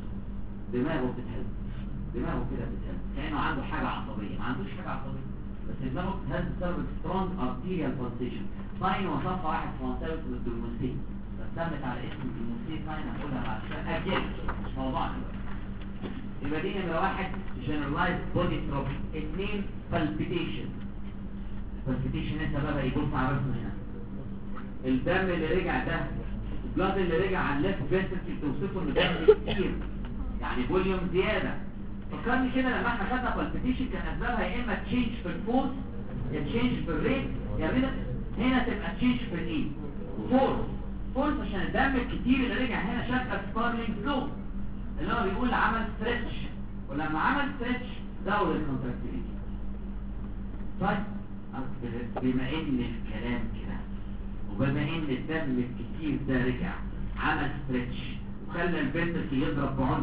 دماغه بتتهز، دماغه كده بتتهز كانه عنده حاجه عصبيه. ما عندوش حاجه عصبيه، بس دماغه بتتهز بسبب سترونج ارتيريال بالسيشن. ساين وصفها واحد فرنساوي اسمه الدولموسيه، سمت على اسم الدولموسيه ساين، هنقولها بعد شويه. اجل مش موضوعنا دلوقتي. يبقى دي نمرة واحد generalized body throbbing. اثنين palpitation. palpitation ايه سببها؟ يبص على رسمه هنا، الدم اللي رجع ده، البلاد اللي رجع على الليفت فينتركل توصفه انه دم كتير، يعني فوليوم زيادة. فكرني كده لما احنا خدنا palpitation كان اسبابها يا اما تشينج في الفورس، يا تشينج في الريت، يا ريت هنا تبقى تشينج في الايه؟ فورس عشان الدم الكتير اللي رجع هنا شكل سبارلينج فلو اللي هو بيقول عمل ستريتش، ولما عمل ستريتش زود الكونتراكتيليتي. طيب بما ان الكلام كده، وبما ان الدم الكتير ده رجع عمل ستريتش وخلى الفنتركل يضرب بعنف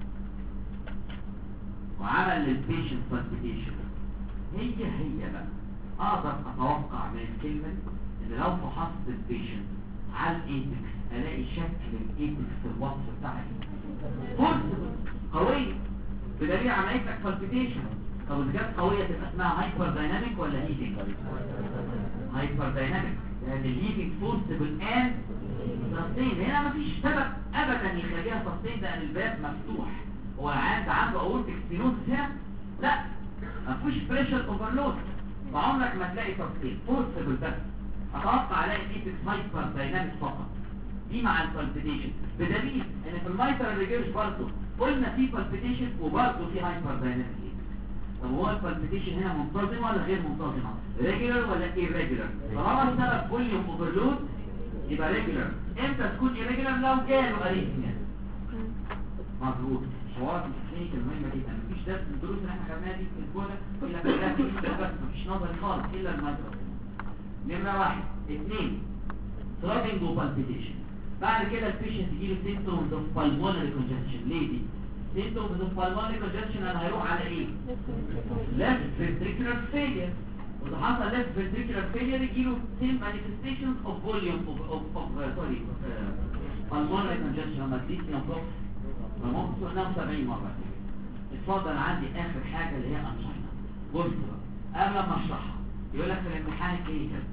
وعمل للبيشنت بالبيتيشن، هي بقى اقدر اتوقع من الكلمه ان لو فحصت البيشنت على الايبكس الاقي شكل الايبكس في الوصف بتاعها فورس قويه، بدليل عمليه لك بالبيتيشن. طب اذا كانت قويه تبقى اسمها هايبر دايناميك ولا هيتنج؟ هايبر دايناميك، لان الهيتنج فورسبل اند سستين. هنا مفيش سبب ابدا يخليها سستين لان الباب مفتوح. هو عنده اورتيك ستينوزس هنا؟ لا، مفيش بريشر اوفرلود، فعمرك ما تلاقي سستين فورسبل. بس اتوقع الاقي ايبكس هايبر دايناميك فقط، دي مع البالبيتيشن. بدليل ان في المايترال ريجرش برضه قلنا في بالبيتيشن وبرضه في هايبر دايناميك. طب هو البالبيتيشن هنا منتظمه ولا غير منتظمه؟ ريجولار ولا ايريجولار؟ طالما السبب فوليوم اوفرلود يبقى ريجولار. امتى تكون ايريجولار؟ لو جاله اريثميا. مظبوط. حوارات الكلينيك المهمه جدا، مفيش درس من الدروس اللي احنا خدناها دي في الاسبوع ده الا بس مفيش نظري خالص الا المايترال. نمره واحد. اثنين ثروبينج وبالبيتيشن. بعد كده البيشنت يجيله سيمبتومز اوف بالمونري كونجكشن. ليه دي؟ سيمبتومز اوف بالمونري كونجكشن انا هيروح على ايه؟ ليفت فنتريكولار فيلير. واذا حصل ليفت فنتريكولار فيلير يجيله سيم مانيفستيشنز اوف فوليوم اوف سوري بالمونري كونجكشن. لما تديك نظر ممكن تنام 70 مره. اتفضل، عندي اخر حاجه اللي هي انجينا. بص بقى قبل ما اشرحها يقول لك في الامتحان الكلينيكال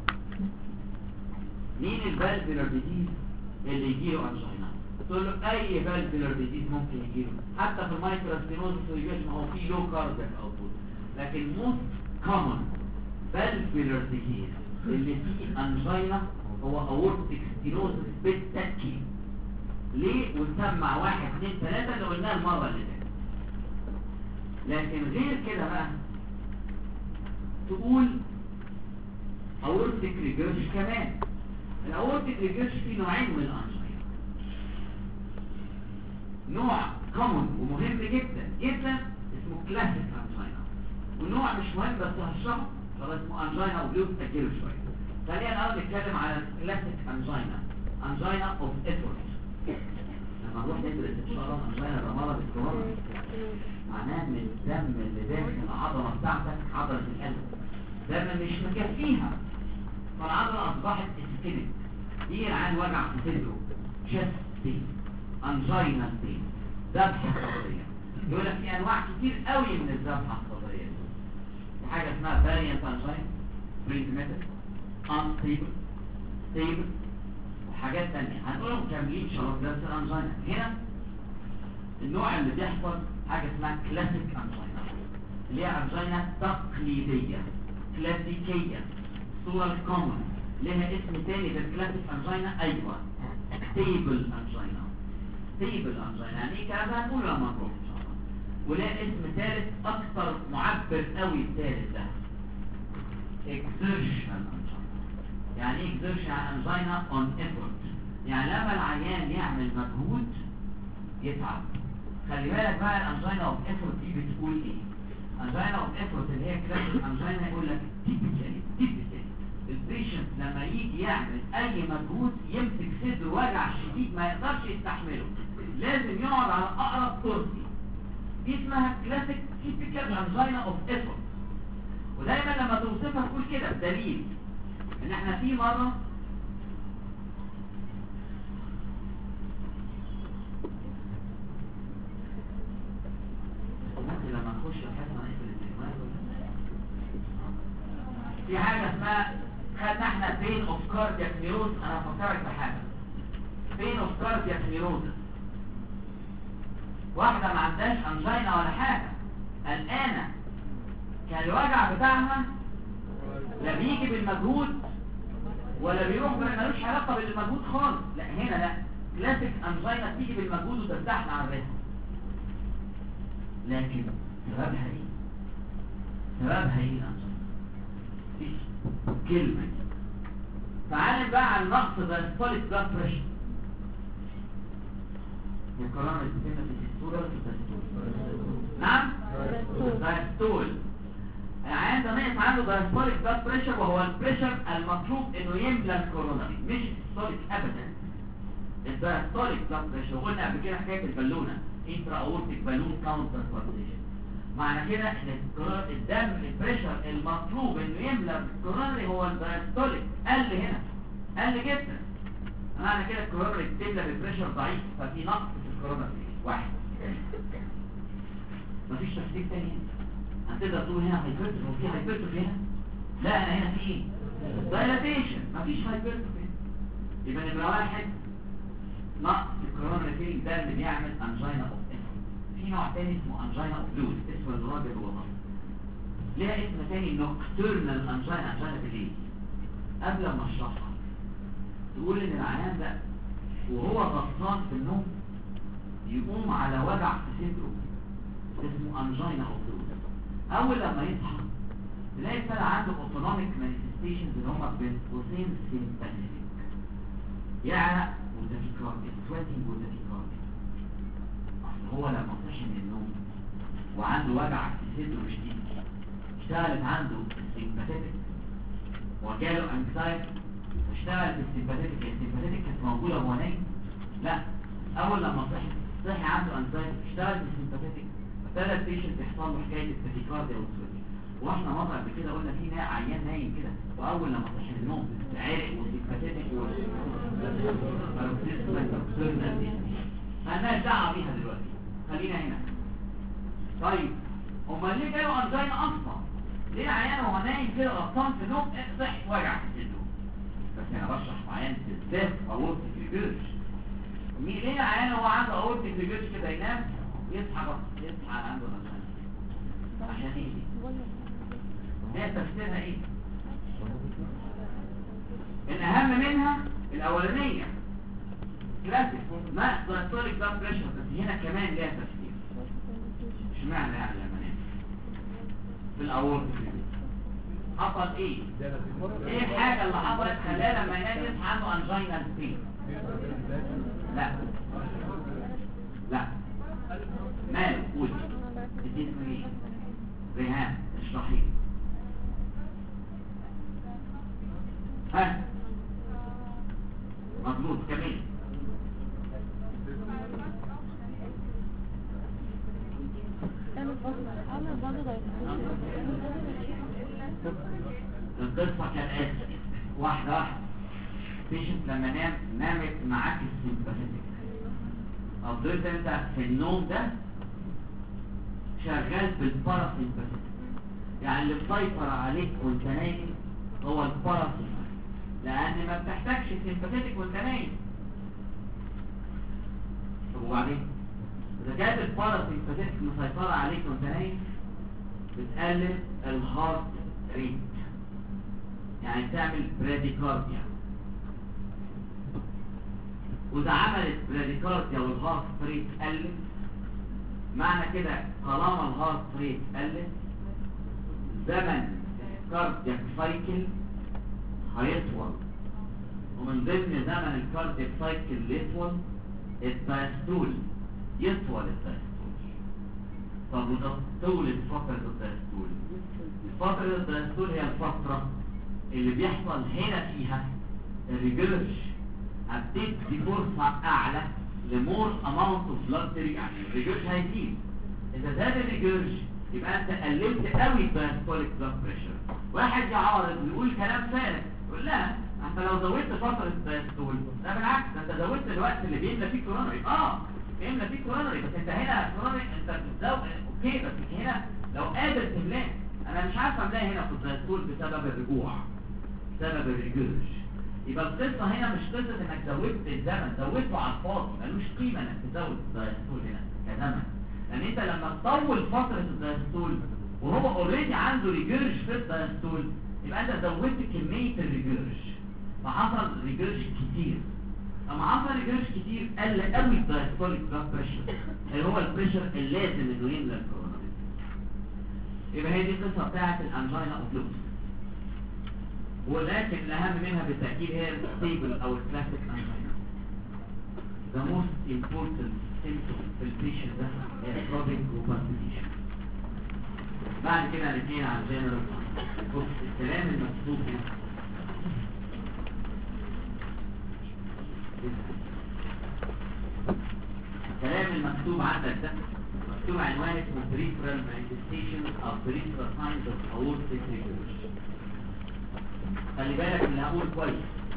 مين الفالفولار ديزيز اللي يجيله انجينا؟ تقول له اي فالفولار ديزيز ممكن يجيله، حتى في المايترال ستينوزس ما هو في لو كاردياك اوتبوت، لكن موست كومن فالفولار ديزيز اللي فيه انجينا هو اورتيك ستينوزس بالتاكيد. ليه؟ ونسمع 1 2 3 اللي قلناه المره اللي فاتت. لكن غير كده بقى تقول اورتيك ريجرش كمان. الاورتيك ريجرش فيه نوعين من الانجينا، نوع كومن ومهم جدا جدا اسمه كلاسيك انجينا، والنوع مش مهم بس هشرحه، اسمه انجينا اوبليوس. تاجله شويه. خلينا الأول نتكلم على الكلاسيك انجينا اوف ايفورت. لما نروح ندرس ان شاء الله انجينا ده مرض الكورونا، معناه ان الدم اللي داخل العضله بتاعتك، عضله القلب، دم مش مكفيها، فالعضله اصبحت اسكيميك. يجي العيان وجع في صدره، شست بين، انجينا بين، ذبحه صدريه. يقول لك في انواع كتير قوي من الذبحه الصدريه دي. في حاجه اسمها فاريانت انجينا، بريزماتيك، انستيبل، ستيبل، وحاجات تانية هنقولهم كاملين ان شاء الله في درس الانجينا. هنا النوع اللي بيحصل حاجه اسمها كلاسيك انجينا، اللي هي انجينا تقليديه كلاسيكيه، الصوره الكومن لها اسم تاني غير كلاسيك انجينا. ايوه، ستيبل انجينا. ستيبل انجينا يعني ايه الكلام ده؟ هنقوله لما نروح ان شاء الله. ولها اسم ثالث اكثر معبر قوي، الثالث ده exertional angina. يعني ايه exertional angina on effort؟ يعني لما العيان يعمل مجهود يتعب. خلي بالك بقى الانجينا اوف ايفورت دي بتقول ايه؟ انجينا اوف ايفورت اللي هي كلاسيك انجينا يقول لك تيبيكالي البيشنت لما يجي يعمل اي مجهود يمسك صدره وجع شديد ما يقدرش يستحمله، لازم يقعد على اقرب كرسي. دي اسمها كلاسيك تيبيكال انجينا اوف ايفورت. ودايما لما توصفها تقول كده بدليل ان احنا في مره لما نخش الحصه في حاجه اسمها، خدنا احنا بين اوف كاردياك نيروز. انا هفكرك بحاجه، بين اوف كاردياك نيروز. واحده ما عندهاش انجينا ولا حاجه، قلقانه، كان الوجع بتاعها لا بيجي بالمجهود ولا بيروح، ملوش علاقه بالمجهود خالص. لا هنا لا، كلاسيك انجينا بتيجي بالمجهود وترتاح مع الريتم. لكن سببها ايه؟ سببها ايه الانجينا؟ مفيش كلمه. تعال بقى على النقص دايستوليك بلاد بريشر. الكورونا بتتم في الدستور ولا في الدستور؟ نعم؟ دايستول. العيان ده ناقص عنده دايستوليك بلاد بريشر، وهو البريشر المطلوب انه يملى الكوروناري، مش السيستوليك ابدا. الدايستوليك بلاد بريشر، وقلنا قبل كده حكايه البالونه، انترا اورتيك بالون كاونتر بالبيتيشن. معنى كده ان الدم البريشر المطلوب انه يملى الكوروناري هو الدايستوليك، قل هنا، قل جدا. معنى كده الكوروناري بتملى بالبريشر ضعيف، ففي نقص في الكوروناري. واحد، مفيش تفسير تاني. هتقدر تقول هنا هايبرتروفي وفي هايبرتروفي هنا؟ لا، انا هنا في ايه؟ دايلاتيشن، مفيش هايبرتروفي. يبقى نمرة واحد نقص الكوروناري فيلينج ده اللي بيعمل انجينا اوف ايفورت. في نوع تاني اسمه انجينا اوف فلويد، اسمه الراجل الوسط. ليها اسم تاني نوكتورنال انجينا، انجينا بالليل. قبل ما اشرحها تقول ان العيان ده وهو غطسان في النوم يقوم على وجع في صدره اسمه انجينا اوف فلويد. اول لما يصحى تلاقي ابتدى عنده اوتونوميك مانيفستيشنز اللي هم بين قوسين سيمباثيك، يعرق وتاكيكارديا، سويتنج وتاكيكارديا. اصل هو لما صحي من النوم وعنده وجع في صدره شديد، اشتغلت عنده السيمباثيك وجاله انكسايتي واشتغل في السيمباثيك. السيمباثيك كانت موجوده وهو نايم؟ لا، اول لما صحي عنده انكسايتي، اشتغل في السيمباثيك، ابتدى البيشنت يحصل له حكايه التاكيكارديا والسويتنج. واحنا مره قبل كده قلنا في عيان نايم كده، واول لما صحي من النوم عرق وسيمباثيك مالناش دعوه بيها دلوقتي، خلينا هنا. طيب امال ليه جاله انجينا اصلا؟ ليه العيان وهو نايم كده غطان في النوم صحي وجع في صدره؟ بس انا بشرح عيان بالذات اورتيك ريجيرش. ليه العيان وهو عنده اورتيك ريجيرش كده ينام يصحى عنده انجينا؟ عشان ايه دي؟ هي تفسيرها ايه؟ الاهم منها الاولانيه كلاسيك ما دايستوليك بلاد بريشر، بس هنا كمان ليها تفسير. اشمعنى يعني لما نام في الاورتيك حصل ايه؟ ايه الحاجه اللي حصلت خلاه لما ينام يصحى عنده انجينا بين؟ لا ماله؟ قولي دي اسمه ايه؟ ريهام اشرحي. مظبوط كمان. القصة كالآتي، واحدة واحدة. بيشنت لما نامت معاك السيمباثيك، قدرت انت في النوم ده شغال بالباراسيمباثيك، يعني اللي مسيطر عليك وانت نايم هو الباراسيمباثيك، لان ما بتحتاجش سيمباثيك وانت نايم. طب وبعدين اذا كانت الباراسيمباثيك مسيطرة عليك وانت نايم بتقلل الهارت ريت، يعني بتعمل براديكارديا. وإذا عملت براديكارديا والهارت ريت قلت، معنى كده طالما الهارت ريت قلت زمن الكاردياك سايكل هيطول، ومن ضمن زمن الكاردياك سايكل اللي يطول الدايستول، يطول الدايستول. طب وده طول فترة الدايستول؟ فترة الدايستول هي الفترة اللي بيحصل هنا فيها الريجرش، هتدي فرصة أعلى لمور اماونت اوف بلاد تريج، يعني الريجرش هيزيد. إذا زاد الريجرش يبقى أنت قللت قوي الدايستوليك بلاد بريشر. واحد يعارض ويقول كلام فارغ، يقول لا أنت لو زودت فترة الدايستول ده بالعكس، أنت زودت الوقت اللي بيملى فيه كورونري. بيملى فيه كورونري، بس أنت هنا كورونري أنت بتزود أوكي، بس هنا لو قادر تملاه. أنا مش عارف أملاه هنا في الدايستول بسبب الرجوع، بسبب الريجرش. يبقى القصة هنا مش قصة انك زودت الزمن، زودته على الفاضي، ملوش قيمة انك تزود الدايستول هنا كزمن، لان انت لما تطول فترة الدايستول وهو اوريدي عنده ريجرش في الدايستول يبقى انت زودت كمية الريجرش، فحصل ريجرش كتير. لما حصل ريجرش كتير قل قوي الدايستوليك بلاد بريشر، اللي هو البريشر اللازم انه يملى الكوروناري. يبقى هي دي القصة بتاعت الانجينا اوبلوس، ولكن الأهم منها بالتأكيد هي الستيبل أو الكلاسيك أنجينا. The most important symptom في البيشن ده هي throbbing وبالبيتيشن. بعد كده الاثنين على الجنرال. بص الكلام المكتوب هنا الكلام المكتوب عندك ده مكتوب عنوان اسمه peripheral manifestations of peripheral signs of aortic regurgitation. خلي بالك اللي هقول كويس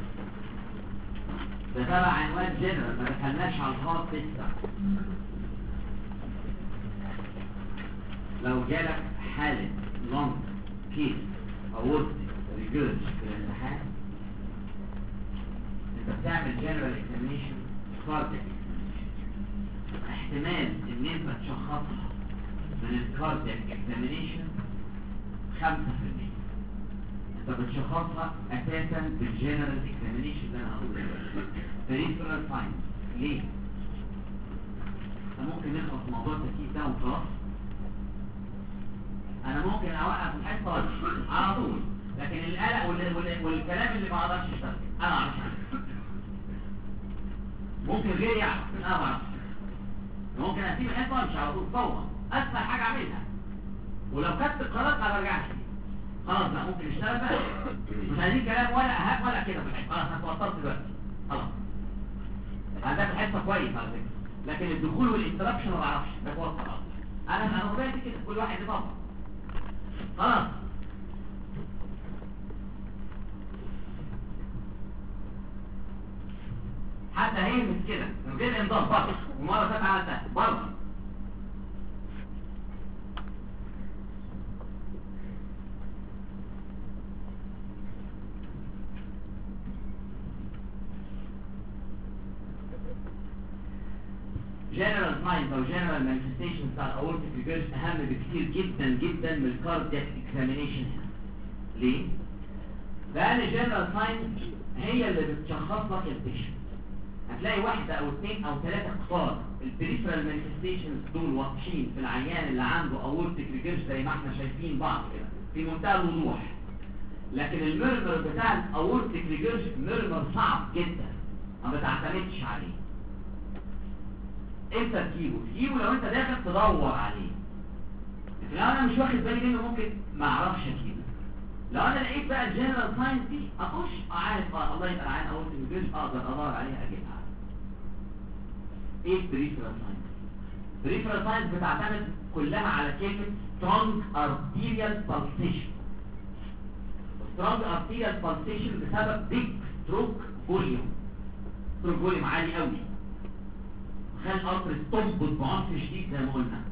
ده تبع عنوان جنرال، ما دخلناش على الهارت لسه. لو جالك حالة لونج كيس اورتيك ريجرج في الامتحان انت بتعمل جنرال اكزامينيشن كاردياك، احتمال ان انت تشخصها من الكاردياك اكزامينيشن 5%. انت بتشخصها اساسا بالجنرال اكزامينيشن اللي انا هقوله دلوقتي. بريفرال ساينس ليه؟ ممكن نخلص موضوع التركيز ده وخلاص. انا ممكن اوقف الحصه على طول، لكن القلق والكلام اللي ما اقدرش اشتغل انا ما اعرفش عنه. ممكن غيري يعرف انا ما اعرفش. ممكن اسيب الحصه وامشي على طول فورا، اسهل حاجه اعملها، ولو خدت القرار ما برجعش. خلاص بقى ممكن نشتغل بقى، مش عايزين كلام ولا اهاب ولا كده في الحصه. خلاص انا اتوترت دلوقتي خلاص. عندك الحصه كويس على فكره، لكن الدخول والانتربشن ما بعرفش بتوتر اصلا. انا طبيعتي كده، كل واحد يطبق خلاص. حتى هيمس كده من غير انضاف بره، ومره فاتت عملتها بره. جنرال ساينز او جنرال مانيفستيشنز بتاع الاورتيك ريجرج اهم بكتير جدا جدا من الكاردياك اكزامينيشن. ليه؟ لان الجنرال ساينز هي اللي بتشخص لك البيشنت. هتلاقي واحده او اثنين او ثلاثه كتار البريفرال مانيفستيشنز دول واضحين في العيان اللي عنده اورتيك ريجرج زي ما احنا شايفين بعض كده في منتهى الوضوح، لكن الميرمر بتاع الاورتيك ريجرج ميرمر صعب جدا ما بتعتمدش عليه. امتى تجيبه لو انت داخل تدور عليه، لكن لو انا مش واخد بالي منه ممكن ما اعرفش اجيبه. لو انا لقيت بقى الجنرال ساينس دي اخش عارف الله يبقى العين اورتيك ريجريشن اقدر ادور عليها اجيبها. ايه البريفرال ساينس؟ البريفرال ساينس بتعتمد كلها على كلمه strong arterial pulsation. strong arterial pulsation بسبب big stroke volume. stroke volume عالي قوي خلى القطر تنبض بعنف شديد زي ما قلنا،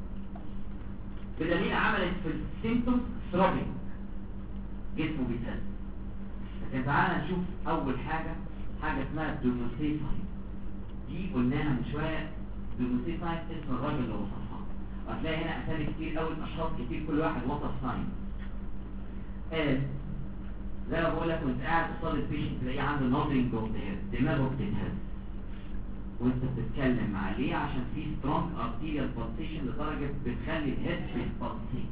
بدليل عملت في السيمتومز ثروبينج، جسمه بيتهز. لكن تعالى نشوف اول حاجه اسمها الدوموسيسايت. دي قلناها من شويه. الدوموسيسايت اسم الراجل اللي وصفها، وهتلاقي هنا اسامي كتير قوي، اشخاص كتير كل واحد وصف ساين. زي ما بقول لك وانت قاعد قصاد البيشنت تلاقيه عنده نودرينج اوف ذا هيد، دماغه بتتهز وانت بتتكلم عليه عشان في سترونج ارتيريال بالسيشن لدرجه بتخلي الهيد بيتبلسيت.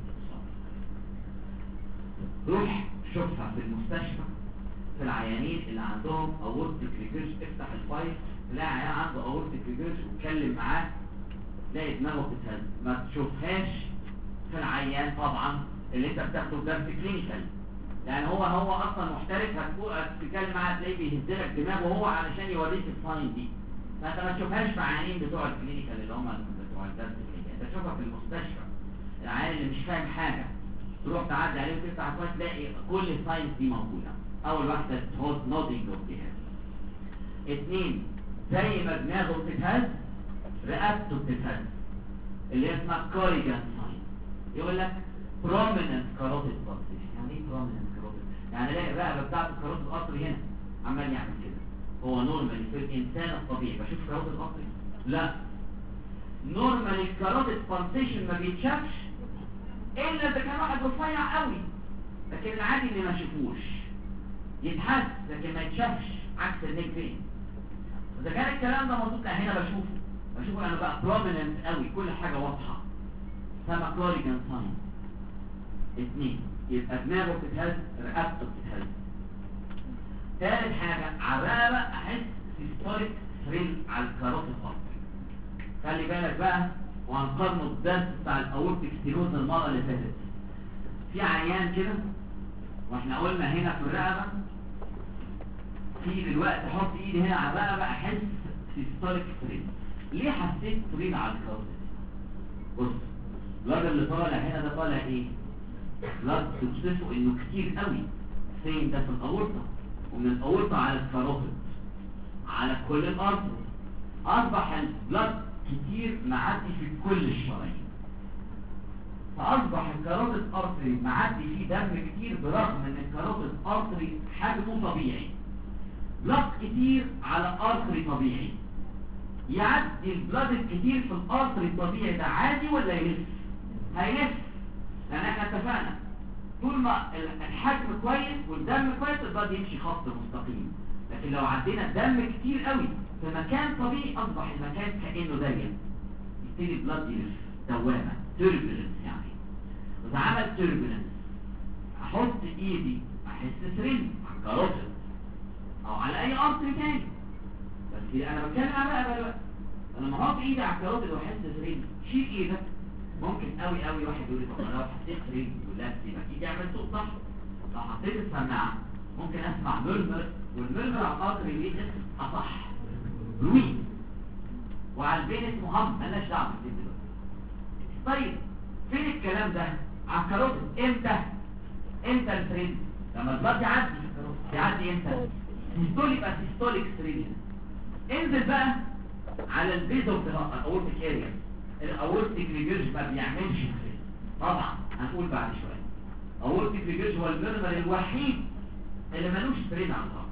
روح شوفها في المستشفى في العيانين اللي عندهم اورتيك ريجرش، افتح الفايل تلاقي عيان عنده اورتيك ريجرش واتكلم معاه تلاقي دماغه بتتهز. ما تشوفهاش في العيان طبعا اللي انت بتاخده درس كلينيكال، لان هو اصلا محترف، هتتكلم معاه تلاقيه بيهزلك دماغه هو علشان يوريك الساين دي. فانت ما تشوفهاش في عيانين بتوع الكلينيكال اللي هم بتوع الدرس الكلينيكال، انت تشوفها في المستشفى. العيان اللي مش فاهم حاجه تروح تعدي عليه وتفتح الفايل تلاقي كل الساينس دي موجوده. اول واحده هو نودينج اوف ذا هيد. 2 زي ما دماغه بتتهز رقبته بتتهز اللي هي اسمها كوريجان ساين. يقول لك prominent carotid pulsation. يعني ايه prominent carotid؟ يعني الاقي الرقبه بتاعت الكاروتيد القطري هنا عمال يعمل كده. هو نورمالي في الانسان الطبيعي بشوف كاروتيد القطري؟ لا، نورمالي الكاروتيد pulsation ما بيتشافش الا اذا كان واحد رفيع قوي، لكن العادي اللي ما يشوفوش يتحس لكن ما يتشافش، عكس النيك فين. اذا كان الكلام ده موجود هنا بشوفه انا بقى prominent قوي، كل حاجه واضحه، سما كوريجان ساين. 2 يبقى دماغه بتتهز رقبته بتتهز. ثالث حاجه على الرقبه احس سيستوليك ثريل على الكاروتيد القطري. خلي بالك بقى وهنقارنه بالدرس بتاع الاورتيك ستينوز المره اللي فاتت. في عيان كده واحنا قلنا هنا في الرقبه، في دلوقتي احط ايدي هنا على الرقبه احس سيستوليك ثريل. ليه حسيت ثريل على الكاروتيد؟ بص الراجل اللي طالع هنا ده طالع ايه؟ بلاد توصفه انه كتير قوي. فين ده؟ في الاورطه، ومن الاورطه على الكاروتيد على كل الارض. اصبح البلاد كتير معدي في كل الشرايين، فاصبح الكاروتيد ارتري معدي فيه دم كتير، برغم ان الكاروتيد ارتري حجمه طبيعي. بلاد كتير على ارتري طبيعي، يعدي البلاد الكتير في الارتري الطبيعي ده عادي ولا يلف؟ هيلف، لان احنا اتفقنا طول ما الحجم كويس والدم كويس البلاد يمشي خط مستقيم. لكن لو عدينا الدم كتير قوي في مكان طبيعي اصبح المكان كانه ضيق، يبتدي البلاد يلف دوامه، توربulence يعني. واذا عمل توربulence احط ايدي احس ثريل على الكاروتيد او على اي ارتري تاني، بس انا بتكلم على الرقبه دلوقتي. انا لما احط ايدي على الكاروتيد واحس ثريل، شيل ايدك. ممكن قوي واحد يقول لي طب انا لو حطيت ثريل ولا سيبك ايدي اعمل صوت صح. لو حطيت السماعه ممكن اسمع ميرمر، والميرمر على الارتري ليه اسم اصح، روي، وعلى البين اسمه هم، مالناش دعوه بالبين دلوقتي. طيب فين الكلام ده على الكاروتيد؟ امتى الثريل؟ لما البلاد يعدي في الكاروتيد. يعدي امتى؟ سيستوليك، يبقى سيستوليك ثريل. انزل بقى على البيز اوف ذا اورتيك اريا. الاورتيك ريجرج ما بيعملش ثريل طبعا، هنقول بعد شويه. اورتيك ريجرج هو الميرمر الوحيد اللي ملوش ثريل على الارض.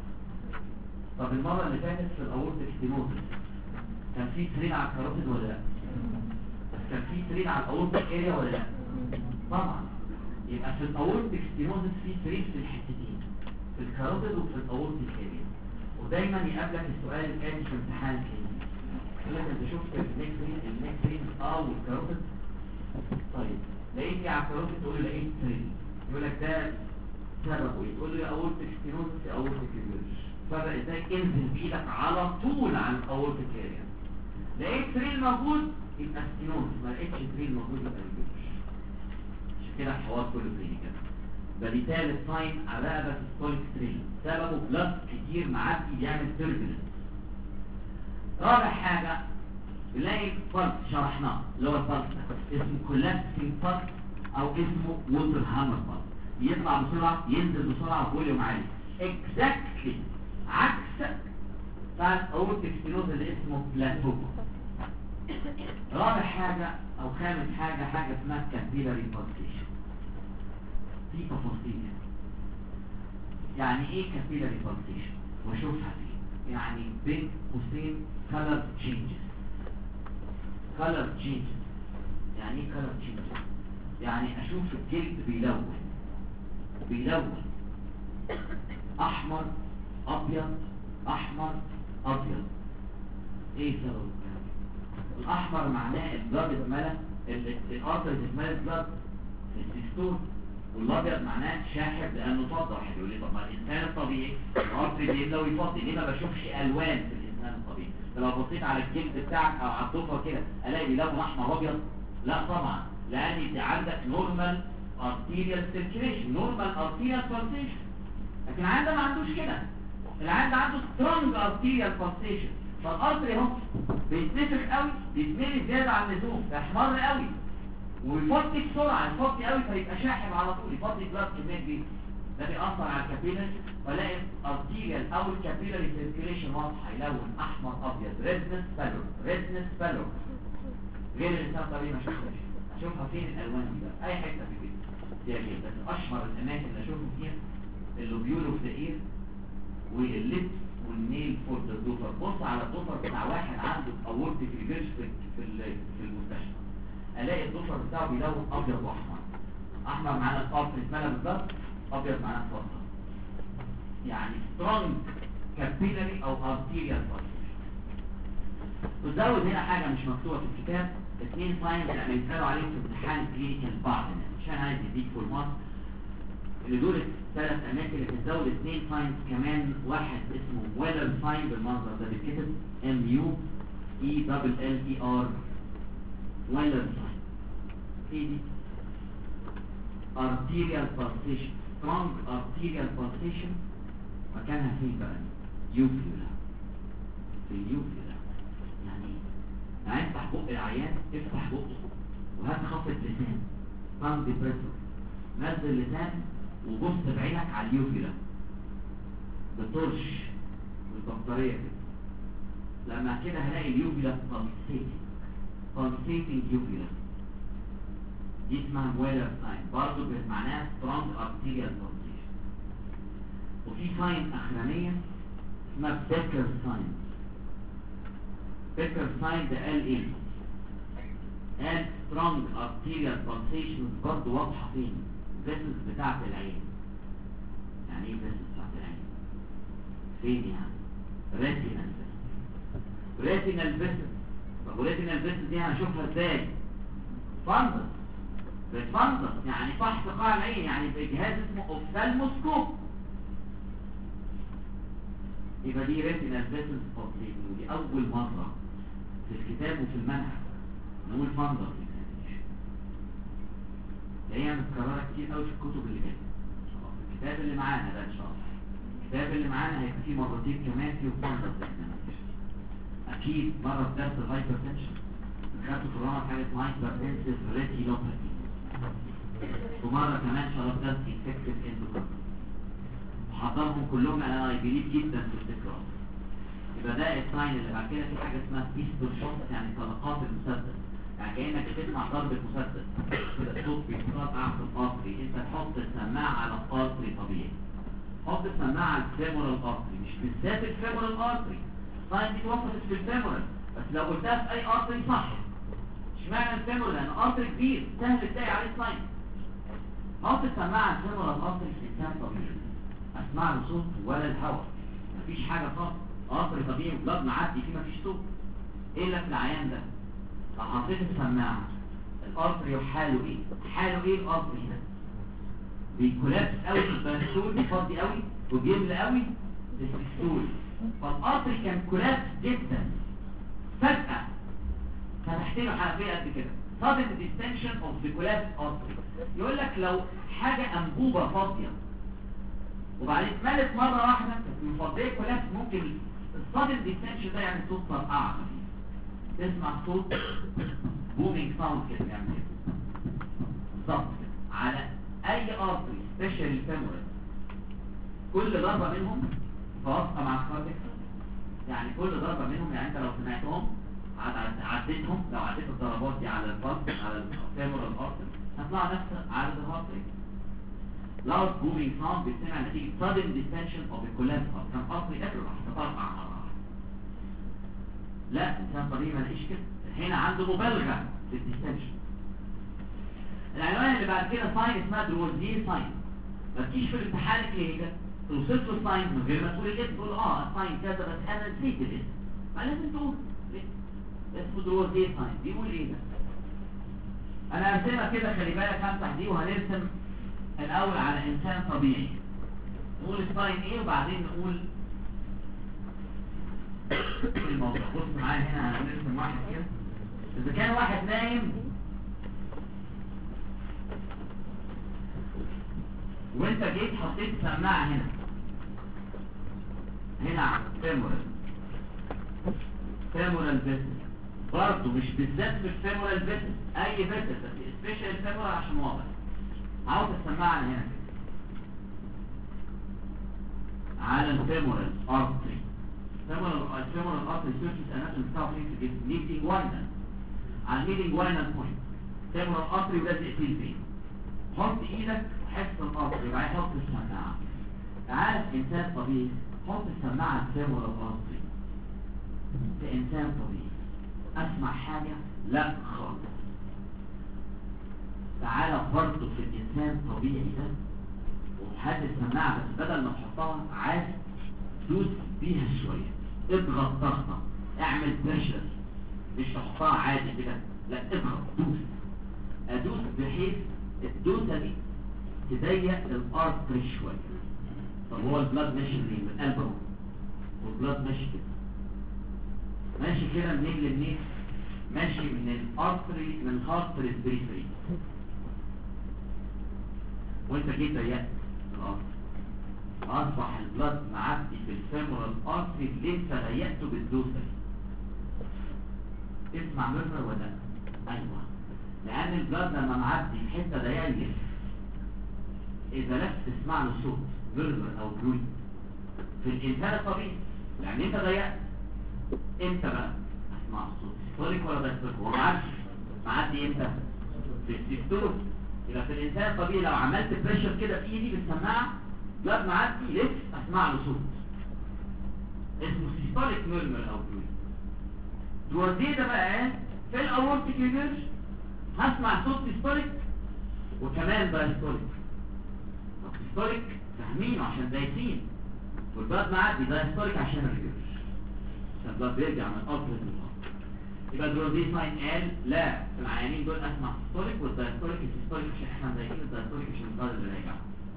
طب المره اللي فاتت في الاورتيك ستينوزس كان في ثريل على الكاروتيد ولا لا؟ بس كان في ثريل على الاورتيك اريا ولا لا؟ طبعا. يبقى في الاورتيك ستينوزس في ثريل في الحتتين، في الكاروتيد وفي الاورتيك اريا. ودايما يقابلك السؤال الاتي في امتحان الكلينيك، يقول لك انت شفت النيك ثريل والكاروتيد؟ طيب لقيت ايه على الكاروتيد؟ تقول له لقيت ثريل. يقول لك ده سببه ايه؟ تقول له يا اورتيك ستينوزس يا اورتيك ريجرج. فرق ازاي؟ انزل بايدك على طول عن الاورتيك اريا. لقيت ثريل موجود يبقى ستينوزس، ما لقيتش ثريل موجود يبقى ريجرج. عشان كده الحوار كله كلينيكال. ده دي ثالث ساين على رقبه السيستوليك سترين، سببه بلاد كتير معدي بيعمل تيربولنس. رابع حاجه نلاقي بلس شرحناه اللي هو البلس اسمه كولابسينج بلس او اسمه ووتر هامر بلس، يطلع بسرعه ينزل بسرعه فوليوم عالي، اكزاكتلي عكس بتاع الاورتيك ستينوز اللي اسمه بلاتو. رابع حاجه او خامس حاجه اسمها كابيلاري بالسيشن. في تفاصيل يعني ايه كابيلاري بالسيشن واشوفها فين، يعني بين قوسين color changes. color changes يعني ايه color changes؟ يعني اشوف الجلد بيلون احمر ابيض احمر ابيض. ايه سبب الكلام؟ الاحمر معناه البلاد اتملى، الارترز اتملت بلاد في السيستول، والابيض معناه شاحب لانه فضه. واحد يقول لي طب ما الانسان الطبيعي الارتر بيملى ويفضي، ليه ما بشوفش الوان في الانسان الطبيعي؟ لو بصيت على الجلد بتاعك او على الضفر كده الاقي بيلون احمر وابيض؟ لا طبعا، لان انت عندك نورمال ارتيريال سيركيليشن، نورمال ارتيريال بالسيشن، لكن العيان ده ما عندوش كده. العيان ده عنده سترونج ارتيريال بالسيشن، فالارتري اهو بيتنفخ قوي، بيتملي زياده عن اللزوم، يحمر قوي ويفضي بسرعه، يفضي قوي فيبقى شاحب على طول، يفضي بلاد كميه كبيره. ده بيأثر على الكابيلاري، فلاقي الارتيريال او الكابيلاري سيركيليشن واضحه، يلون احمر ابيض، ريدنس بالور ريدنس بالور. غير الانسان الطبيعي ما شافهاش. اشوفها فين الالوان دي بقى؟ اي حته في الجسم فيها كده، بس اشهر الاماكن اللي اشوفهم فيها اللوبيول اوف ذا اير واللبس والنيل فور ذا دوفر. بص على الدوفر بتاع واحد عنده اورتيك ريفيرس في المستشفى، الاقي الدوفر بتاعه بيلون ابيض واحمر. احمر معناه الارتر اتملى بالضبط، ابيض معناه فضه. يعني سترونج كابيلاري او ارتيريال بالسيشن. وزود هنا حاجه مش مكتوبه في الكتاب، 2 ساينز اللي بيسالوا عليهم في امتحان كلينيكال بعض الناس، عشان عايز يديك فول مارك اللي دول الثلاث اماكن اللي بتزود 2 ساينز كمان. واحد اسمه ويلر ساين بالمنظر ده، بيتكتب MUELLER ويلر ساين. ايه دي؟ arterial pulsation، strong arterial pulsation. مكانها فين بقى؟ يوفيولا، في اليوفيولا. يعني يعني افتح بق العيان، افتح بقه وهات خفض لسان tongue depressor، نزل لسان وبص بعينك على اليوفيولا بطرش بالبطارية كده. لما كده هلاقي اليوفيولا pulsating يوفيولا، دي اسمها ويلر ساين، برضه معناها strong arterial pulsation. وفي ساين اخرانية اسمها بيكر ساين. بيكر ساين ده قال ايه؟ قال strong arterial pulsations برضه واضحة فين؟ vessels بتاعت العين. يعني ايه vessels بتاعت العين؟ فين يعني؟ retinal vessels. retinal vessels. طب retinal vessels دي هنشوفها ازاي؟ فندس، بالفندس يعني فحص قاع العين، يعني بجهاز اسمه اوفثالموسكوب. يبقى دي retinal vessels pulsating، ودي اول مرة في الكتاب وفي المنهج نقول فندس. هي متكررة كتير قوي في الكتب اللي جايه. الكتاب اللي معانا ده ان شاء الله، الكتاب اللي معانا هيبقى فيه مرتين كمان فيه فندس اكزامينيشن. اكيد مرة في درس الهايبرتنشن خدته في الرمى حاجة هايبرتنسيف ريتينوباثي، ومرة كمان شرف درس انفكتيف اندوكاردايتس. حضرهم كلهم انا جديد جدا في التكرار. يبقى ده الساين اللي بعد كده. في حاجة اسمها بيستول شوت، يعني طلقات المسدس، يعني كأنك بتسمع ضربة مسدس كده، الصوت بيتقطع في القطري. انت تحط السماعة على القطري طبيعي، حط السماعة على الفيمورال القطري، مش بالذات الفيمورال القطري. الساين دي اتوصفت في الفيمورال، بس لو قلتها في اي قطري صح. اشمعنى الفيمورال؟ لان قطري كبير سهل تلاقي عليه ساين. حط السماعة على الفيمورال القطري في الانسان طبيعي، اسمع له صوت ولا الهواء، مفيش حاجة خالص. قطري طبيعي بلاد معدي فيه مفيش صوت. ايه اللي في العيان ده؟ لو حطيت السماعة الارتري حاله ايه؟ حاله ايه الارتري ده؟ بيكولابس قوي في البنسول، بيفضي قوي وبيملى قوي في السيستول. فالارتري كان كولابس جدا، فجأة فتحت له حنفيه قد كده sudden distension of the collapsed artery. يقول لك لو حاجه انبوبه فاضيه وبعدين اتملت مره واحده مفضيه كولابس، ممكن الsudden distension ده يعني صوت طرقعه، تسمع صوت booming sound كده يعني كده بالظبط على اي artery especially femoral. كل ضربه منهم متوافقه مع الكاردياك، يعني كل ضربه منهم، يعني انت لو سمعتهم عديتهم، لو عديت الضربات دي على البلس على الفيمورال ارتري هتطلع نفس عدد الهارت ريت. loud booming sound بيسمع نتيجه sudden distension of the collapse كان ارتري قبل راح تطرقع مره واحده. لا الانسان طبيعي ما لقيش كده، هنا عنده مبالغه في الديستنشن. العنوان اللي بعد كده ساين اسمها دروزيه ساين. ما تجيش في الامتحان كده توصف له ساين من غير ما تقول الاسم، تقول ساين كذا بس انا نسيت الاسم، ما لازم تقول اسمه دروزيه ساين. بيقول ايه ده؟ انا هرسمها كده، خلي بالك همسح دي وهنرسم الاول على انسان طبيعي. نقول الساين ايه وبعدين نقول الموضوع. بص معايا هنا هنرسم واحد كده. اذا كان واحد نايم وانت جيت حطيت سماعه هنا على فيمورال فيسس، برضه مش بالذات في الفيمورال فيسس، اي فيسس بس سبيشال فيمورال عشان واضح. عاوز السماعه هنا كده على الفيمورال ارتري. الفيمورال ارتري سيرفيس اناتومي بتاعه فين في الجسم؟ ميدنج واينال، على الميدنج واينال بوينت فيمورال ارتري ولازق فيه الفين. حط ايدك حس الارتري وبعدين حط السماعه. عارف انسان طبيعي حط السماعه الفيمورال ارتري في انسان طبيعي اسمع حاجه؟ لا خالص. تعالى برضه في الانسان الطبيعي ده وهات السماعه بس بدل ما تحطها عايز دوس بيها شويه، اضغط ضغطه، اعمل بريشر، مش تحطها عادي كده، لا اضغط دوس. ادوس بحيث الدوسه دي تضيق الارتري شويه. طب هو البلاد ماشي منين؟ من القلب اهو، والبلاد ماشي كده ماشي كده منين لمنين؟ ماشي من الارتري من الهارت للبريفري، وانت جيت ضيقت الارتري اصبح البلاد معدي في الفيمورال ارتري اللي انت ضيقته بالدوسه دي. تسمع ميرمر ولا لا؟ ايوه، لان البلاد لما معدي في حته ضيقه يلف. اذا لف تسمع له صوت ميرمر او بلوي في الانسان الطبيعي، يعني انت ضيقت انت بقى اسمع الصوت سيستوليك ولا دايستوليك؟ هو معدي امتى؟ في السيستوليك. يبقى في الانسان الطبيعي لو عملت بريشر كده في ايدي بالسماعه بلاد معدي يلف اسمع له صوت اسمه سيستوليك ميرمر او بلوي. دروزيه ده بقى في الاورتيك ريفيرج هسمع صوت سيستوليك وكمان دايستوليك. سيستوليك فاهمينه عشان دايسين، والبلاد معدي دايستوليك عشان الريفيرج، عشان البلاد بيرجع من الارض للارض. يبقى دروزيه ساين قال لا في العيانين دول اسمع سيستوليك والدايستوليك. السيستوليك عشان احنا مضايقين، الدايستوليك عشان البلاد اللي راجع.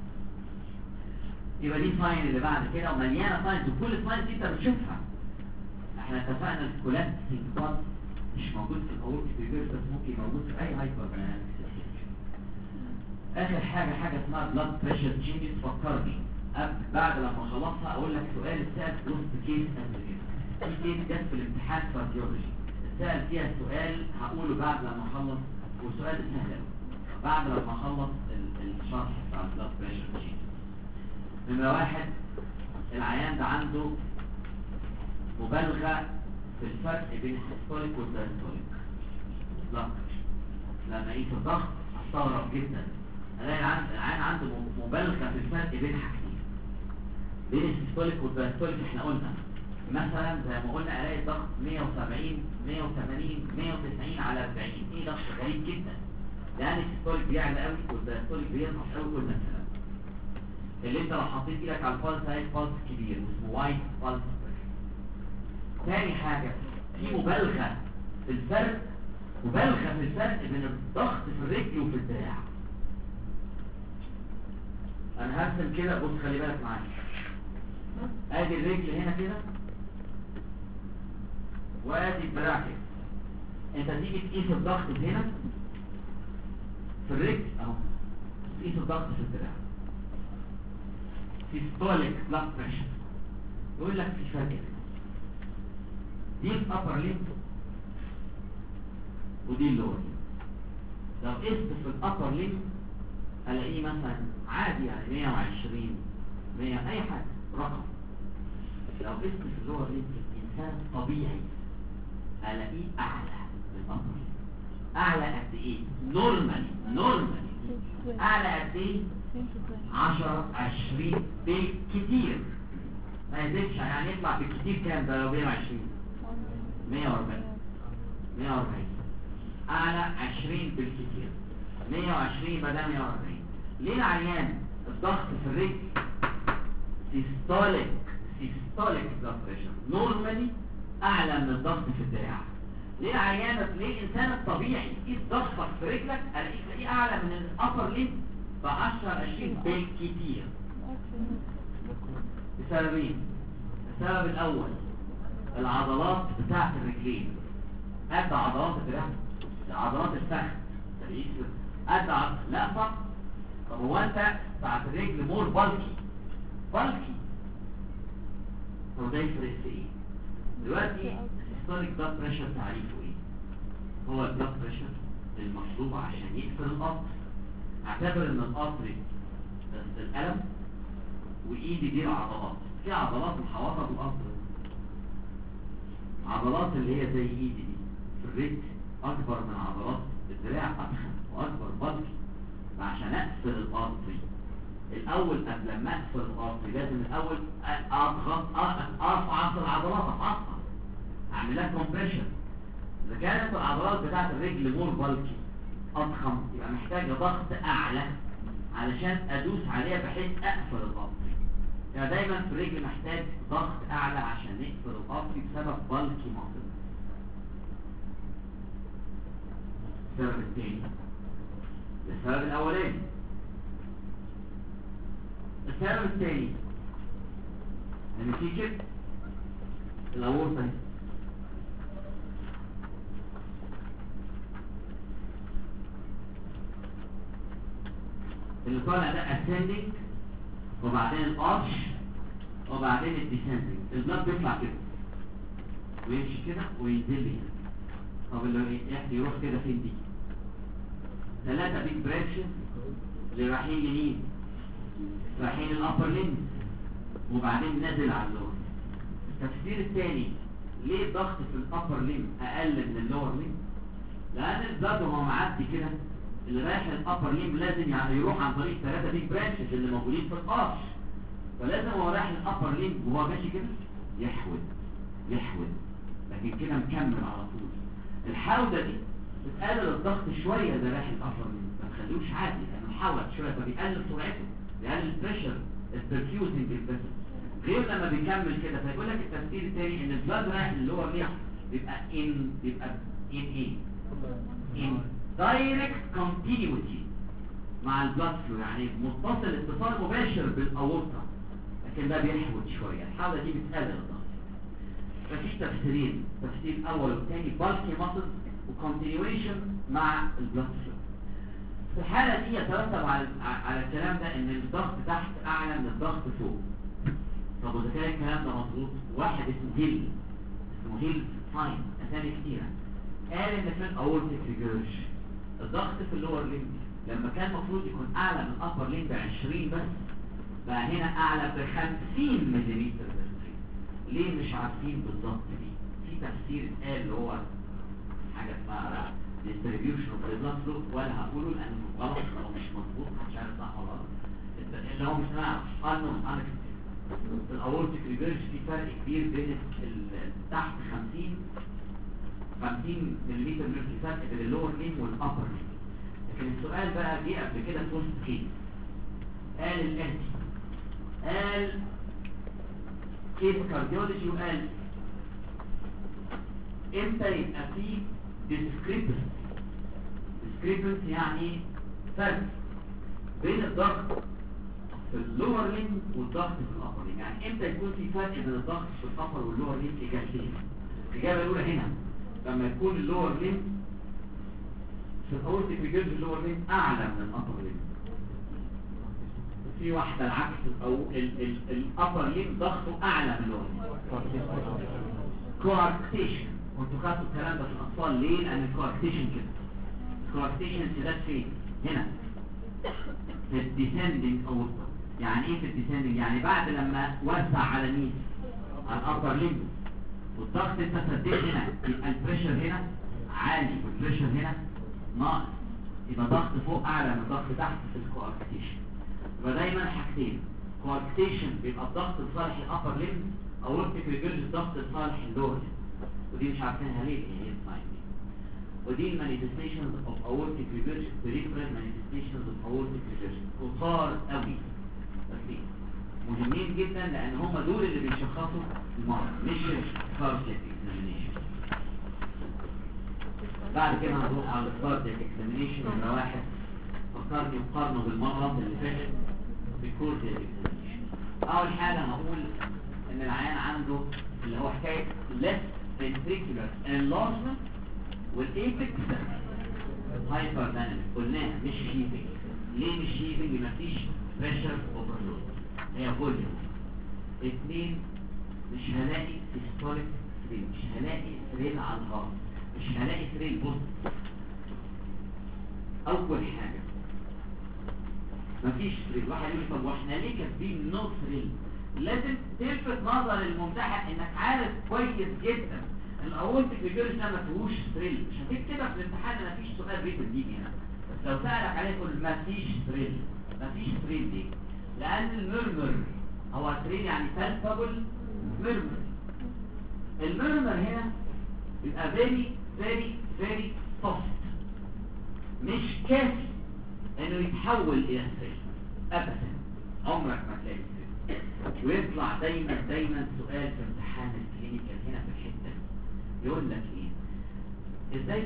يبقى دي ساين اللي بعد كده ومليانه ساينز، وكل الساينز دي انت بتشوفها. احنا اتفقنا الكولابسنج بلاد مش موجود في الاورتيك ريفيرج بس ممكن موجود في اي هايبر دايناميك سيستم. اخر حاجه اسمها بلاد بريشر تشينجز. فكرني بعد لما اخلصها اقول لك سؤال اتسال في وسط كيس قبل كده. في كيس جت في الامتحان كارديولوجي اتسال فيها سؤال هقوله بعد لما اخلص، وسؤال سهل قوي بعد لما اخلص الشرح بتاع البلاد بريشر تشينجز. نمرة واحد، العيان ده عنده مبالغة في الفرق بين السيستوليك والدايستوليك. لا لما اقيس الضغط استغرب جدا الاقي العيان عنده مبالغة في الفرق بين حاجتين، بين السيستوليك والدايستوليك. احنا قلنا مثلا زي ما قلنا الاقي الضغط 170 180 190 على 40. ايه ضغط غريب جدا، لان السيستوليك بيعلى قوي والدايستوليك بينقص قوي. قلنا الكلام اللي انت لو حطيت ايدك على البالس هاي بالس كبير واسمه وايت بالس. تاني حاجة في مبالغة في الفرق، مبالغة في الفرق بين الضغط في الرجل وفي الدراع. انا هرسم كده، بص خلي بالك معايا. ادي الرجل هنا كده وادي الدراع كده. انت تيجي تقيس الضغط هنا في الرجل اهو، تقيس الضغط في الدراع، systolic blood pressure، يقول لك في فرق دي الابر ليمب ودي اللور ليمب. لو قست في الابر ليمب الاقيه مثلا عادي يعني 120 100 اي حاجه رقم. لو قست في اللور ليمب الانسان طبيعي الاقيه اعلى من الابر ليمب. اعلى قد ايه؟ نورمالي اعلى قد ايه؟ 10 20 بالكتير، ما يزيدش. يعني يطلع بالكتير كام ده؟ لو 120 140 اعلى 20 بالكتير، 120 بدل 140. ليه العيان الضغط في الرجل سيستوليك بلاد بريشر نورمالي اعلى من الضغط في الدراع؟ ليه العيان، ليه الانسان الطبيعي يقيس ضغطك في رجلك الاقيه اعلى من الابر ليمب ب 10 20 بالكتير؟ بسببين. السبب الاول العضلات بتاعت الرجلين قد عضلات الدراع، عضلات الفخذ قد لا صح. طب هو انت بتاعت الرجل مور بالكي طب ده يفرق في ايه؟ دلوقتي السيستوليك بلاد بريشر تعريفه ايه؟ هو البلاد بريشر المطلوب عشان يقفل القطر. اعتبر ان القطر القلم وايدي دي العضلات، في عضلات محوطه بالقطر، عضلات اللي هي زي ايدي دي في الرجل اكبر من عضلات الدراع، اضخم واكبر بالكي. فعشان اقفل القطر الاول قبل ما اقفل القطر لازم الاول اضغط افعص العضلات، افعصها، اعمل لها كومبريشن. اذا كانت العضلات بتاعت الرجل مور بالكي اضخم يبقى محتاجه ضغط اعلى علشان ادوس عليها بحيث اقفل القطر. يعني دايما في الرجل محتاج ضغط اعلى عشان نقفل القطر بسبب بالكي ماسل. السبب الثاني السبب الاولاني. السبب الثاني ان في كده الاورطه اللي طالع ده ascending وبعدين الارش وبعدين الديسندنج. البلاد بيطلع كده ويمشي كده وينزل لي هنا. طب اللي يروح كده فين دي؟ 3 بيج برانشز اللي رايحين لمين؟ رايحين الابر ليمب وبعدين نازل على اللور. التفسير الثاني ليه الضغط في الابر ليمب اقل من اللور ليمب؟ لان البلاد وهو معدي كده اللي رايح الابر ليمب لازم يعني يروح عن طريق 3 بيج برانشز اللي موجودين في القرش، فلازم هو رايح الابر ليمب وهو ماشي كده يحود لكن كده مكمل على طول. الحوده دي بتقلل الضغط شويه اللي رايح الابر ليمب، ما تخلوش عادي لانه حود شويه فبيقلل سرعته، بيقلل البريشر البرفيوزنج بالبس. غير لما بيكمل كده فيقول لك التفسير الثاني ان البلاد رايح للور ليمب بيبقى ان دايركت كونتينيوتي مع البلاد فلو، يعني متصل اتصال مباشر بالاورطه، لكن ده بيحود شويه. الحاله دي بتقلل الضغط. ففي تفسيرين، تفسير اول والثاني بالكي ماسل وكونتينيويشن مع البلاد فلو. في الحاله دي يترتب على الكلام ده ان الضغط تحت اعلى من الضغط فوق. طب واذا كان الكلام ده مظبوط، واحد اسمه هيل ساين اسامي كتيره قال ان في الاورتيك ريجرج الضغط في اللور ليمب لما كان المفروض يكون اعلى من الابر ليمب 20 بس بقى هنا اعلى ب 50 ملم. ليه مش عارفين بالظبط دي؟ في تفسير قال اللي هو حاجه اسمها distribution of the blood flow، ولا هقوله لانه غلط او مش مظبوط، مش عارف صح ولا غلط. اللي هو مش نعرف الاورتيك ريجرج في فرق كبير بين تحت 50 ملم فرق بين اللور ليمب والابر ليمب. لكن السؤال بقى جه قبل كده في وسط كيس قال الاتي، قال كيس كارديولوجي وقال امتى يبقى فيه discrepancy يعني فرق بين الضغط في اللور ليمب والضغط في الابر ليمب. يعني امتى يكون في فرق بين الضغط في الابر واللور ليمب؟ اجابتين. الاجابه الاولى هنا لما يكون اللور ليم في الاورتيك ريجرج اللور ليم اعلى من الابر ليم. في واحده العكس، او الابر ليم ضغطه اعلى من اللور ليم. كواركتيشن، وانتوا خدتوا الكلام ده في الاطفال ليه؟ لان الكواركتيشن كده، الكواركتيشن سداد فين؟ هنا في الديسندنج اورتا. يعني ايه في الديسندنج؟ يعني بعد لما وسع على مين؟ على الابر ليم، والضغط انت سديت هنا، يبقى البريشر هنا عالي والبريشر هنا ناقص، يبقى ضغط فوق اعلى من ضغط تحت في الكواركتيشن. يبقى دايما حاجتين، كواركتيشن بيبقى الضغط لصالح الابر ليم، او اورتيك ريجرج الضغط لصالح اللور ليم. ودي مش عارفينها ليه، هي الساين دي. ودي المانيفستيشنز اوف اورتيك ريجرج، بريفرال مانيفستيشنز اوف اورتيك ريجرج، كتار قوي بس مهمين جدا، لان هم دول اللي بيشخصوا المرض مش الكاردياك اكزامينيشن. بعد كده هنروح على الكاردياك اكزامينيشن. نمرة واحد، فكرني وقارنه بالمرض اللي فات بالكاردياك اكزامينيشن. اول حاجه هقول ان العيان عنده اللي هو حكايه left ventricular enlargement والايبكس هايبر دايناميك. قلناها مش هيفنج. ليه مش هيفنج؟ مفيش بريشر اوفرلود، هي فوليوم. اثنين، مش هلاقي سيستوليك ثريل، مش هلاقي ثريل على الهارت، مش هلاقي ثريل. بص، اول حاجه مفيش ثريل. واحد يقول طب واحنا ليه كاتبين نو ثريل؟ لازم تلفت نظر الممتحن انك عارف كويس جدا الاورتيك ريجرج ده ما فيهوش ثريل. مش هتكتب كده في الامتحان ما فيش سؤال ريتد بيجي هنا، بس لو سالك عليه تقول ما فيش ثريل. ما فيش ثريل ليه؟ لان المرمر هو ثريل، يعني بالبابل مرمر. المرمر هنا بيبقى فيري فيري فيري سوفت، مش كافي انه يتحول الى ثريل ابدا. عمرك ما تلاقي ثريل. ويطلع دايما سؤال في امتحان الكلينيكال هنا في الحته يقول لك ايه؟ ازاي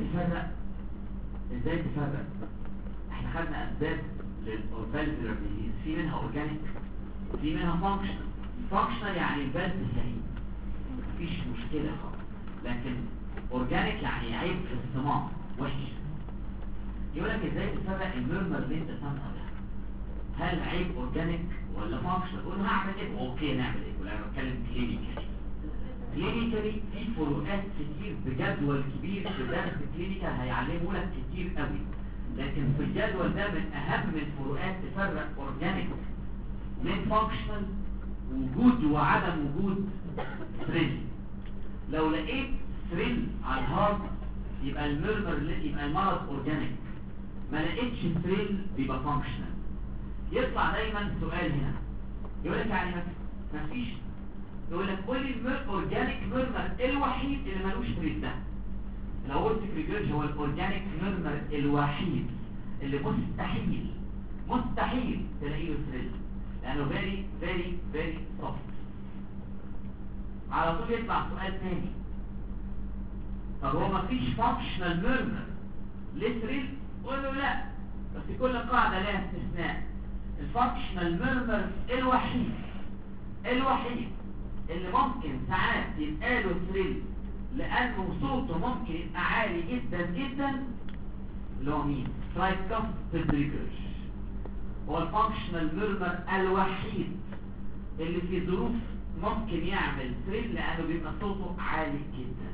تفرق؟ احنا خدنا اسباب للفالفولار ديزيز، في منها اورجانيك وفي منها فانكشنال. فانكشنال يعني الفالف سليم مفيش مشكله خالص، لكن اورجانيك يعني عيب في الصمام وحش. يقول لك ازاي تفرق المرمر اللي انت سامعه ده هل عيب اورجانيك ولا فانكشنال؟ قول له هعمل ايه؟ اوكي نعمل ايه؟ ولا انا بتكلم كلينيكالي في فروقات كتير بجدول كبير في درس كلينيكال هيعلمه لك كتير قوي، لكن في الجدول ده من اهم الفروقات تفرق اورجانيك من فانكشنال، وجود وعدم وجود ثريل. لو لقيت ثريل على الهارت يبقى يبقى المرض اورجانيك، ما لقيتش ثريل بيبقى فانكشنال. يطلع دايما سؤال هنا يقول لك يعني ما فيش، يقول لك قول لي الاورجانيك ميرمر الوحيد اللي ملوش ثريل ده. الاورتيك ريجرج هو الاورجانيك ميرمر الوحيد اللي مستحيل تلاقي له ثريل، لانه فيري فيري فيري سوفت. على طول يطلع سؤال ثاني، طب هو ما فيش فانكشنال ميرمر ليه ثريل؟ قول له لا، بس كل قاعده لها استثناء. الفانكشنال ميرمر الوحيد اللي ممكن ساعات يبقى له ثريل لانه صوته ممكن يبقى عالي جدا جدا، اللي هو مين؟ ترايكاستيد ريجرج. هو الفانكشنال ميرمر الوحيد اللي في ظروف ممكن يعمل ثريل لانه بيبقى صوته عالي جدا.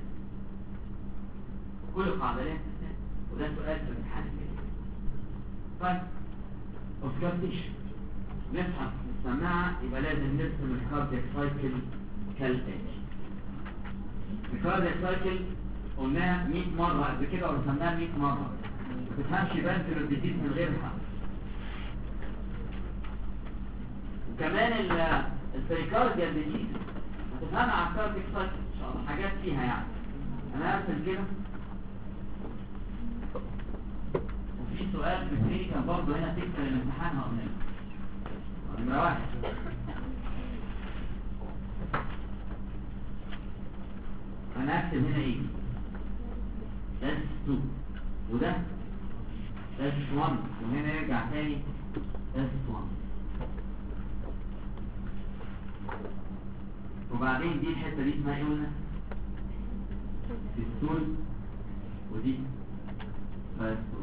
كل قاعده لها استثناء، وده سؤال في الامتحان الكلينيكي. طيب اوسكارتيشن، نفهم السماعه يبقى لازم نرسم الكاردياك سايكل كالاتي. الكاردياك سايكل قلناها 100 مره قبل كده ورسمناها 100 مره، ما تفهمش فالفولار ديزيز من غيرها. وكمان البريكارديال ديزيز هتفهمها على الكاردياك سايكل ان شاء الله، حاجات فيها يعني. انا هرسم كده، وفي سؤال في الكلينيكال برضه هنا تكتب الامتحان هقولها لك. نمرة واحد، انا هكتب هنا ايه؟ داش 2 وده داش 1، وهنا يرجع تاني داش 1. وبعدين دي الحته دي اسمها ايه قلنا؟ سيستول ودي فاستول.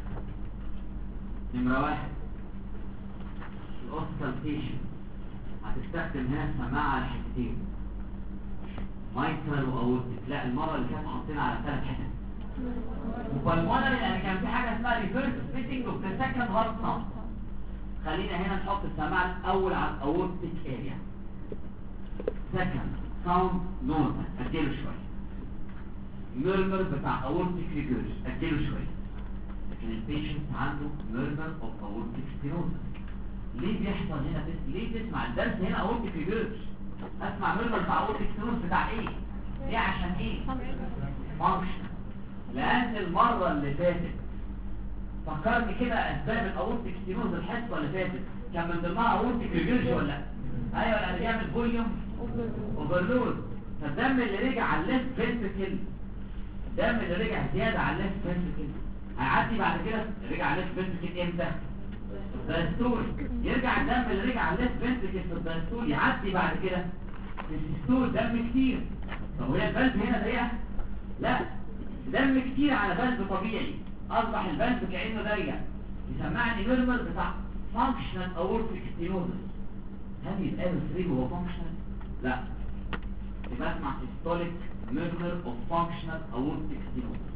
نمرة 1 الاوسكالتيشن، هتستخدم هنا سماعة على حتتين، مايترال واورتيك. لا المرة اللي كانت حاطين على 3 حتت. وبالمونري لان كان في حاجة اسمها ريفيرس سبيتنج اوف ذا سكند هارت ساوند. خلينا هنا نحط السماعة الاول على الاورتيك اريا. سكند ساوند نورمال، اديله شوية. ميرمر بتاع اورتيك ريجرج، اديله شوية. لكن البيشنت عنده ميرمر اوف اورتيك ستينوزس. ليه بيحصل هنا ليه تسمع الدرس هنا اورتيك ريجرج؟ اسمع ميرمر بتاع اورتيك ستينوزس بتاع ايه؟ ليه؟ عشان ايه؟ فانكشن. لان المرة اللي فاتت فكرت كده اسباب الاورتيك ستينوزس الحصة اللي فاتت كان من ضمنها اورتيك ريجرج ولا؟ ايوه، لان بيعمل فوليوم اوفرلود. فالدم اللي رجع على الليفت فنتريكل، الدم اللي رجع زيادة على الليفت فنتريكل هيعدي بعد كده. رجع على الليفت فنتريكل امتى؟ الدايستول. يرجع الدم اللي رجع على الليفت فنتريكل في الدايستول يعدي بعد كده في السيستول دم كتير. طب وهي الفالف هنا ضيقة؟ لا، دم كتير على فالف طبيعي، اصبح الفالف كأنه ضيق. يسمعني ميرمر بتاع فانكشنال اورتيك ستينوزس. هل يتقال السريب هو فانكشنال؟ لا، يبقى اسمع سيستوليك ميرمر اوف فانكشنال اورتيك ستينوزس،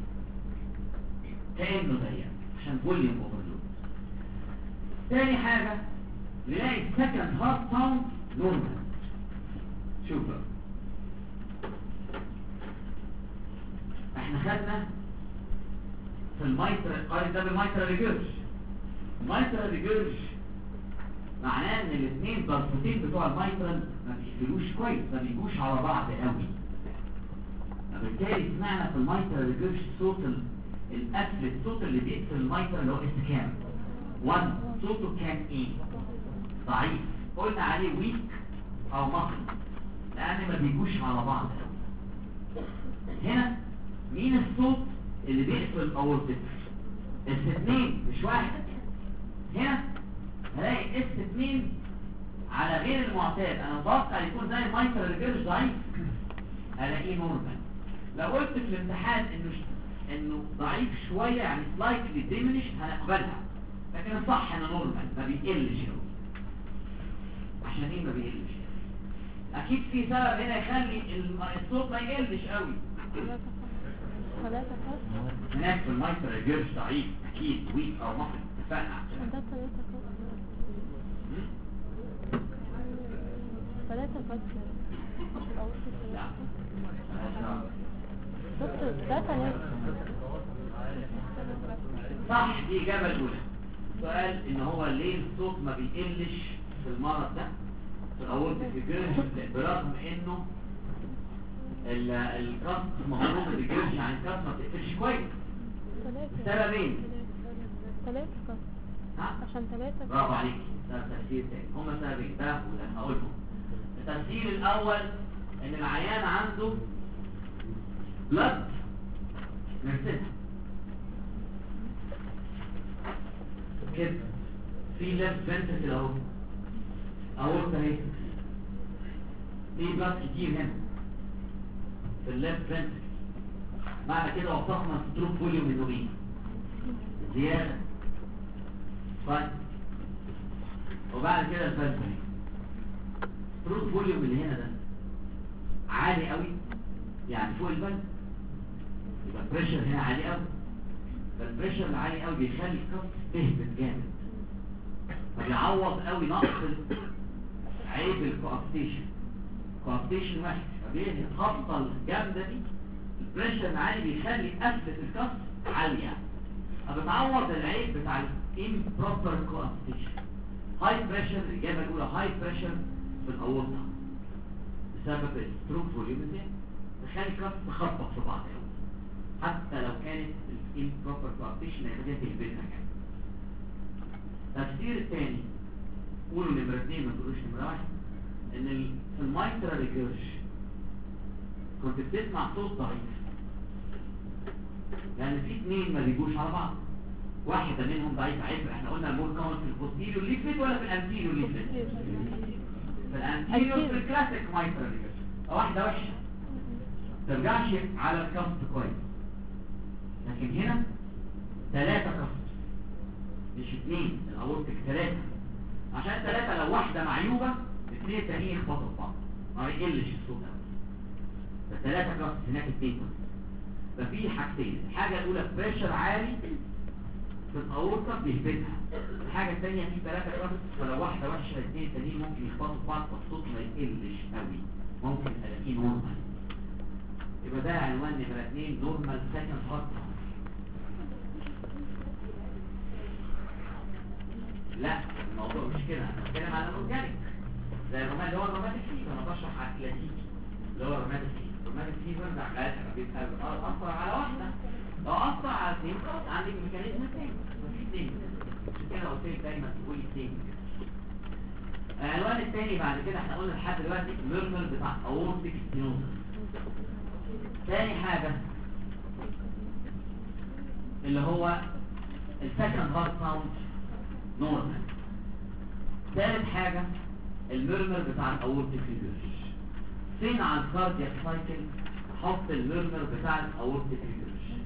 كأنه ضيق عشان فوليوم اوفرلود. تاني حاجة نلاقي السكند هارت ساوند نورمال. شوف بقى، احنا خدنا في المايترال قارن ده بالمايترال ريجرج. المايترال ريجرج معناه ان الاثنين ضرفتين بتوع المايترال ما بيقفلوش كويس، ما بيجوش على بعض قوي. فبالتالي سمعنا في المايترال ريجرج صوت القفل، الصوت اللي بيقفل المايترال اللي هو اسكام 1 صوته كان ايه؟ ضعيف. قلنا عليه ويك او مصل لان ما بيجوش على بعض قوي. هنا مين الصوت اللي بيقفل الاورتيك؟ اس2 مش واحد. هنا هلاقي اس2 على غير المعتاد. انا متوقع يكون زي المايترال ريجرج ضعيف، الاقيه نورمال. لو قلت في الامتحان انه ضعيف شويه يعني سلايتلي ديمينش هنقبلها، لكن الصح انه نورمال ما بيقلش قوي. عشان ايه ما بيقلش؟ اكيد في سبب هنا يخلي الصوت ما يقلش قوي. هناك في المايترال ريجرج ضعيف اكيد، ويك او مصل، اتفقنا عشان ده 3 كسر. لا صح، دي إجابة الأولى. سؤال إن هو ليه الصوت ما بيقلش في المرض ده في الأورتيك ريجرج برغم إنه الكاست مهروب ريجرج يعني الكاست ما بتقفلش كويس. سببين. 3 كسر عشان 3. برافو عليك، ده تفسير تاني. هما سببين ده وده هقولهم. التفسير الأول إن العيان عنده بلد مرتفع كده في ليفت فنتريكل اهو اهو اهي، في بلد كتير هنا في الليفت فنتريكل. معنى كده وصفنا ستروك فوليوم انه ايه؟ زياده. طيب وبعد كده الفلسفه ستروك فوليوم اللي هنا ده عالي قوي يعني فوق البلد، يبقى البريشر هنا عالي قوي. فالبريشر العالي قوي بيخلي الكف تهبط جامد، فبيعوض قوي نقص عيب الكوابتيشن. كوابتيشن وحش، فبيهبط الخبطه الجامده دي. البريشر العالي بيخلي قفله الكف عاليه، فبتعوض العيب بتاع الامبروبر كوابتيشن. هاي بريشر، الاجابه الاولى هاي بريشر في الاورطه بسبب الستروك فوليوم ده تخلي الكف تخبط في بعض قوي، حتى لو كانت الامبروبر كوابتيشن هيخليها تهبطها كده. التفسير الثاني قولوا نمرة 2 ما تقولوش نمرة 1، ان في المايترال ريجرج كنت بتسمع صوت ضعيف لان في 2 ما بيجوش على بعض، واحدة منهم ضعيف عيب. احنا قلنا المور كاونت في البوستيريور ليفلت ولا في الانتيريور ليفلت؟ في الانتيريور في الكلاسيك مايترال ريجرج. واحدة وحشة ترجعش على الكاست كويس، لكن هنا 3 كاست مش 2. الاورتك 3، عشان 3 لو واحدة معيوبة 2 التانيين يخبطوا في بعض ما يقلش الصوت قوي. ف3 كاست هناك 2 كاست. ففي حاجتين، الحاجة الأولى بريشر عالي في الأورطة بيهبطها، الحاجة الثانية في 3 كاست، فلو واحدة وحشة 2 التانيين ممكن يخبطوا في بعض فالصوت ما يقلش قوي، ممكن الاقيه نورمال. يبقى ده عنوان نمرة 2 نورمال سكند هارت. لا الموضوع مش كده، انا بتكلم على الاورجانيك زي الروماتيك اللي هو الروماتيك فيفر. انا بشرح على الكلاسيكي اللي هو الروماتيك فيفر. الروماتيك فيفر ده غالبا بيبقى اثر على واحده، لو اثر على 2 خلاص عندك ميكانيزم تاني مفيش 2. عشان كده قلت لك دايما تقولي 2. العنوان الثاني بعد كده احنا قلنا لحد دلوقتي الميرمر بتاع اورتيك ستينوزس. ثاني حاجه اللي هو السكند هارت ساوند نورمال. ثالث حاجه الميرمر بتاع الاورتيك فيبريليشن. فين على الكاردياك سايكل حط الميرمر بتاع الاورتيك فيبريليشن؟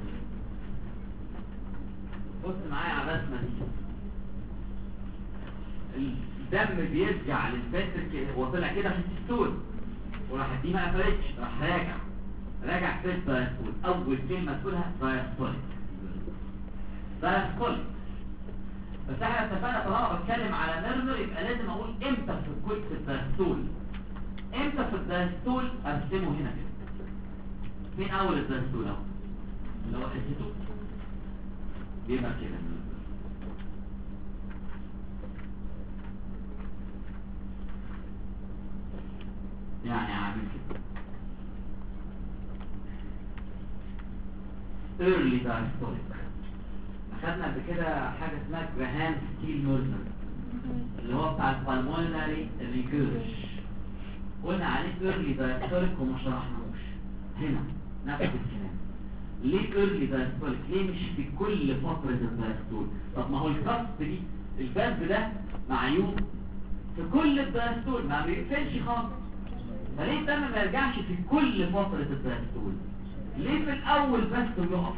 بص معايا على الرسمه دي. الدم بيرجع للفنتركل، هو طلع كده في السيستول وراح دي ما قفلتش، راح راجع في الدايستول. اول كلمه تقولها دايستوليك. بس احنا اتفقنا طالما بتكلم على ميرمر يبقى لازم اقول امتى في الدايستول. امتى في الدايستول ارسمه هنا كده. فين اول الدايستول اهو اللي هو الهيتو بيبقى كده يعني عامل كده early diastolic. اخدنا قبل كده حاجه اسمها جراهام ستيل ميرمر اللي هو بتاع البالمونري ريجيرش، قلنا عليه early diastolic وما شرحناهوش. هنا نفس الكلام. ليه early diastolic؟ ليه مش في كل فتره الدايستول؟ طب ما هو الكاسب دي الفالف ده معيوب في كل الدايستول ما بيقفلش خالص، فليه الدم ما يرجعش في كل فترة الدايستول؟ ليه في الأول بس يقف؟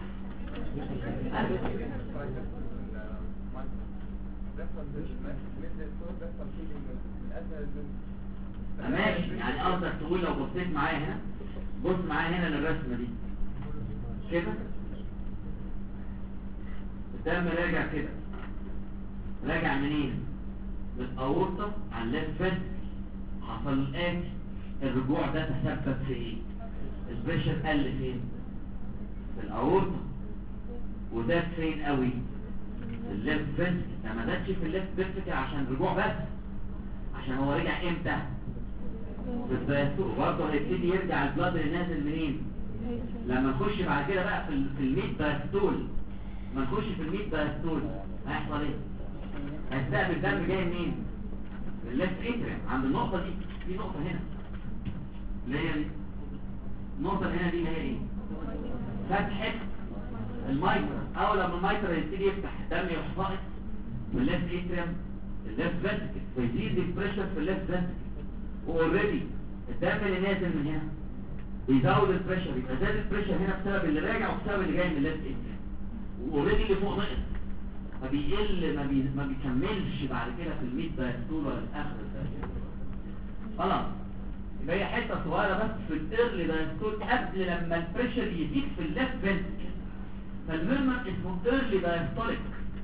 ماشي، يعني قصدك تقول لو بصيت معايا هنا، بص معايا هنا للرسمة دي كده الدم راجع كده، راجع منين؟ من الأورطة على الليفت فنتركل. حصل الآتي، الرجوع ده تسبب في ايه؟ البريشر قل فين؟ في الأورطة. وده فين قوي؟ في الليفت فنتركل. ده ما داتش في الليفت فنتركل عشان الرجوع بس، عشان هو رجع امتى؟ في الدايستول. وبرضه هيبتدي يرجع البلاد اللي نازل منين؟ لما نخش بعد كده بقى في الميد دايستول. لما نخش في الميد دايستول هيحصل ايه؟ هيستقبل الدم جاي منين؟ من الليفت اتريم عند النقطة دي. في نقطة هنا اللي هي دي. النقطة اللي هنا دي اللي هي ايه؟ فتحة المايترا. اول لما المايترا يبتدي يفتح الدم يروح ساقط من الليفت اتريم الليفت فنتركل، فيزيد البريشر في الليفت فنتركل. واوريدي الدم اللي نازل من هنا بيزود البريشر، يبقى زاد البريشر هنا بسبب اللي راجع وبسبب اللي جاي من الليفت اتريم. واوريدي اللي فوق نقص فبيقل، ما بيكملش بعد كده في الميد دايستول ولا في اخر الدايستول. خلاص يبقى هي حته صغيره بس في الايرلي دايستول قبل لما البريشر يزيد في الليفت فنتركل. فالميرمر اسمه ايرلي دايستوليك،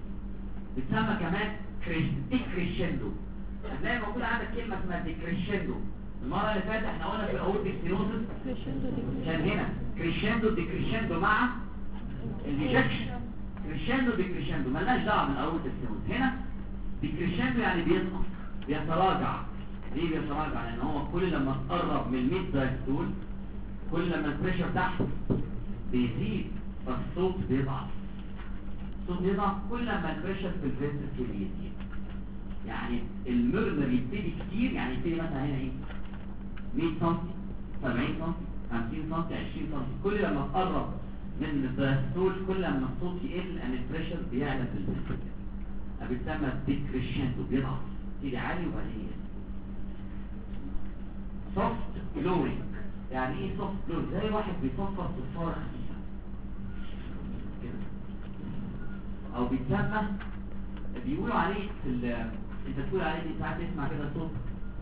بتسمى كمان ديكريشندو. هتلاقي موجود عندك كلمه اسمها ديكريشندو. المره اللي فاتت احنا قلنا في الاورتيك ستينوزس كان هنا كريشندو ديكريشندو مع الانجكشن. كريشندو ديكريشندو مالناش دعوه من الاورتيك ستينوزس. هنا ديكريشندو يعني بينقص، بيتراجع. ليه بيتراجع؟ لان هو كل لما تقرب من الميد دايستول كل لما البريشر تحت بيزيد فالصوت بيضعف. الصوت بيضعف كل لما البريشر في الفنتركل يزيد. يعني الميرمر يبتدي كتير، يعني يبتدي مثلا هنا ايه 100 سم 70 سم 50 سم 20 سم. كل لما تقرب من الدايستول كل لما الصوت يقل لان البريشر بيعلى في الفنتركل. بيتسمى ديكريشندو، بيضعف يبتدي عالي وبعدين يقل. سوفت لورينج يعني ايه سوفت فلويد؟ زي واحد بيصفر صفاره خفيفه كده، او بيتسمى بيقولوا عليه انت تقول عليه دي ساعات تسمع كده صوت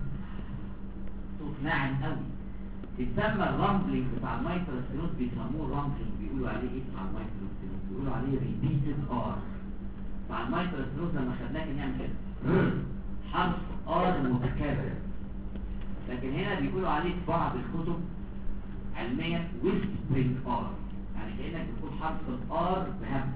ناعم قوي، بيتسمى الرامبلينج بتاع المايترال ستينوز، بيسموه الرامبلينج. بيقولوا عليه ايه بتاع المايترال ستينوز؟ بيقولوا عليه ريبيتد ار. مع المايترال ستينوز لما خدناه كان يعمل كده حرف ار متكرر، لكن هنا بيقولوا عليه في بعض الكتب علميا ويسبرينج ار، يعني كأنك بتقول حرف الار بهمس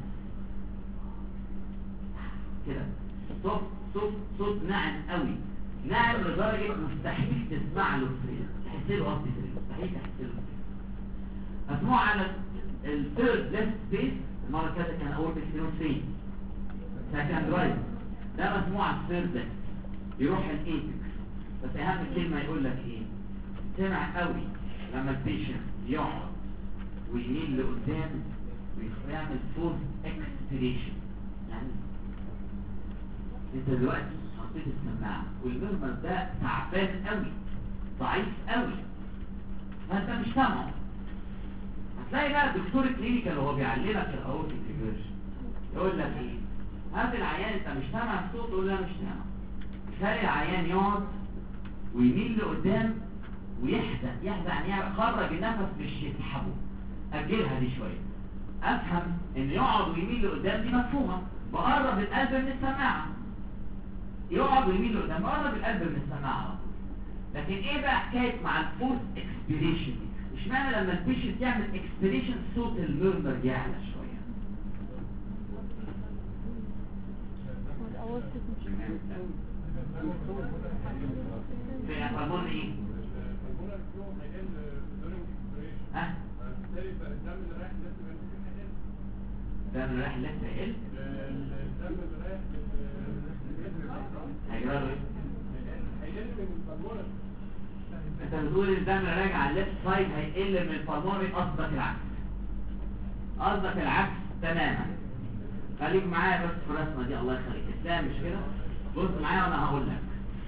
كده. صوت ناعم قوي، ناعم لدرجة مستحيل تسمع له فريق، تحس له قصدي فريق، مستحيل تحس له فريق. مسموع على الثيرد ليفت سبيس، المرة اللي فاتت كان اوربيك ستينوز فين؟ سكند رايت. ده مسموع على الثيرد ليفت، يروح الايبكس. بس اهم كلمة يقول لك ايه؟ سمع قوي لما البيشنت يقعد ويميل لقدام ويعمل فورس اكسبيريشن. يعني انت دلوقتي حطيت السماعه والمرمر ده تعبان قوي ضعيف قوي فانت مش سامعه، هتلاقي بقى الدكتور الكلينيكال وهو بيعلمك الاورتيك ريفيرجن يقول لك ايه؟ هات العيان انت مش سامع الصوت، تقول له لا مش سامع. خلي العيان يقعد ويميل لقدام ويحزق يعني خرج النفس مش يسحبه، اجلها دي شويه. افهم ان يقعد ويميل لقدام دي مفهومه، بقرب القلب من السماعه. يقعد ويميل لقدام بقرب القلب من السماعه. لكن ايه بقى حكايه مع الفورس اكسبيريشن دي؟ اشمعنى لما البيشنت يعمل اكسبيريشن صوت المرمر يعلى شويه؟ في الهرمون ايه؟ ها؟ الدم اللي رايح لسه هيقل؟ الدم اللي رايح هيجرى له ايه؟ هيقل من الفالمونري. انت بتقول الدم اللي راجع على الليفت سايد هيقل من الفالمونري، قصدك العكس. قصدك العكس تماما. خليك معايا بس في الرسمه دي، الله يخليك. اسلام مش كده؟ بص معايا وانا هقول لك.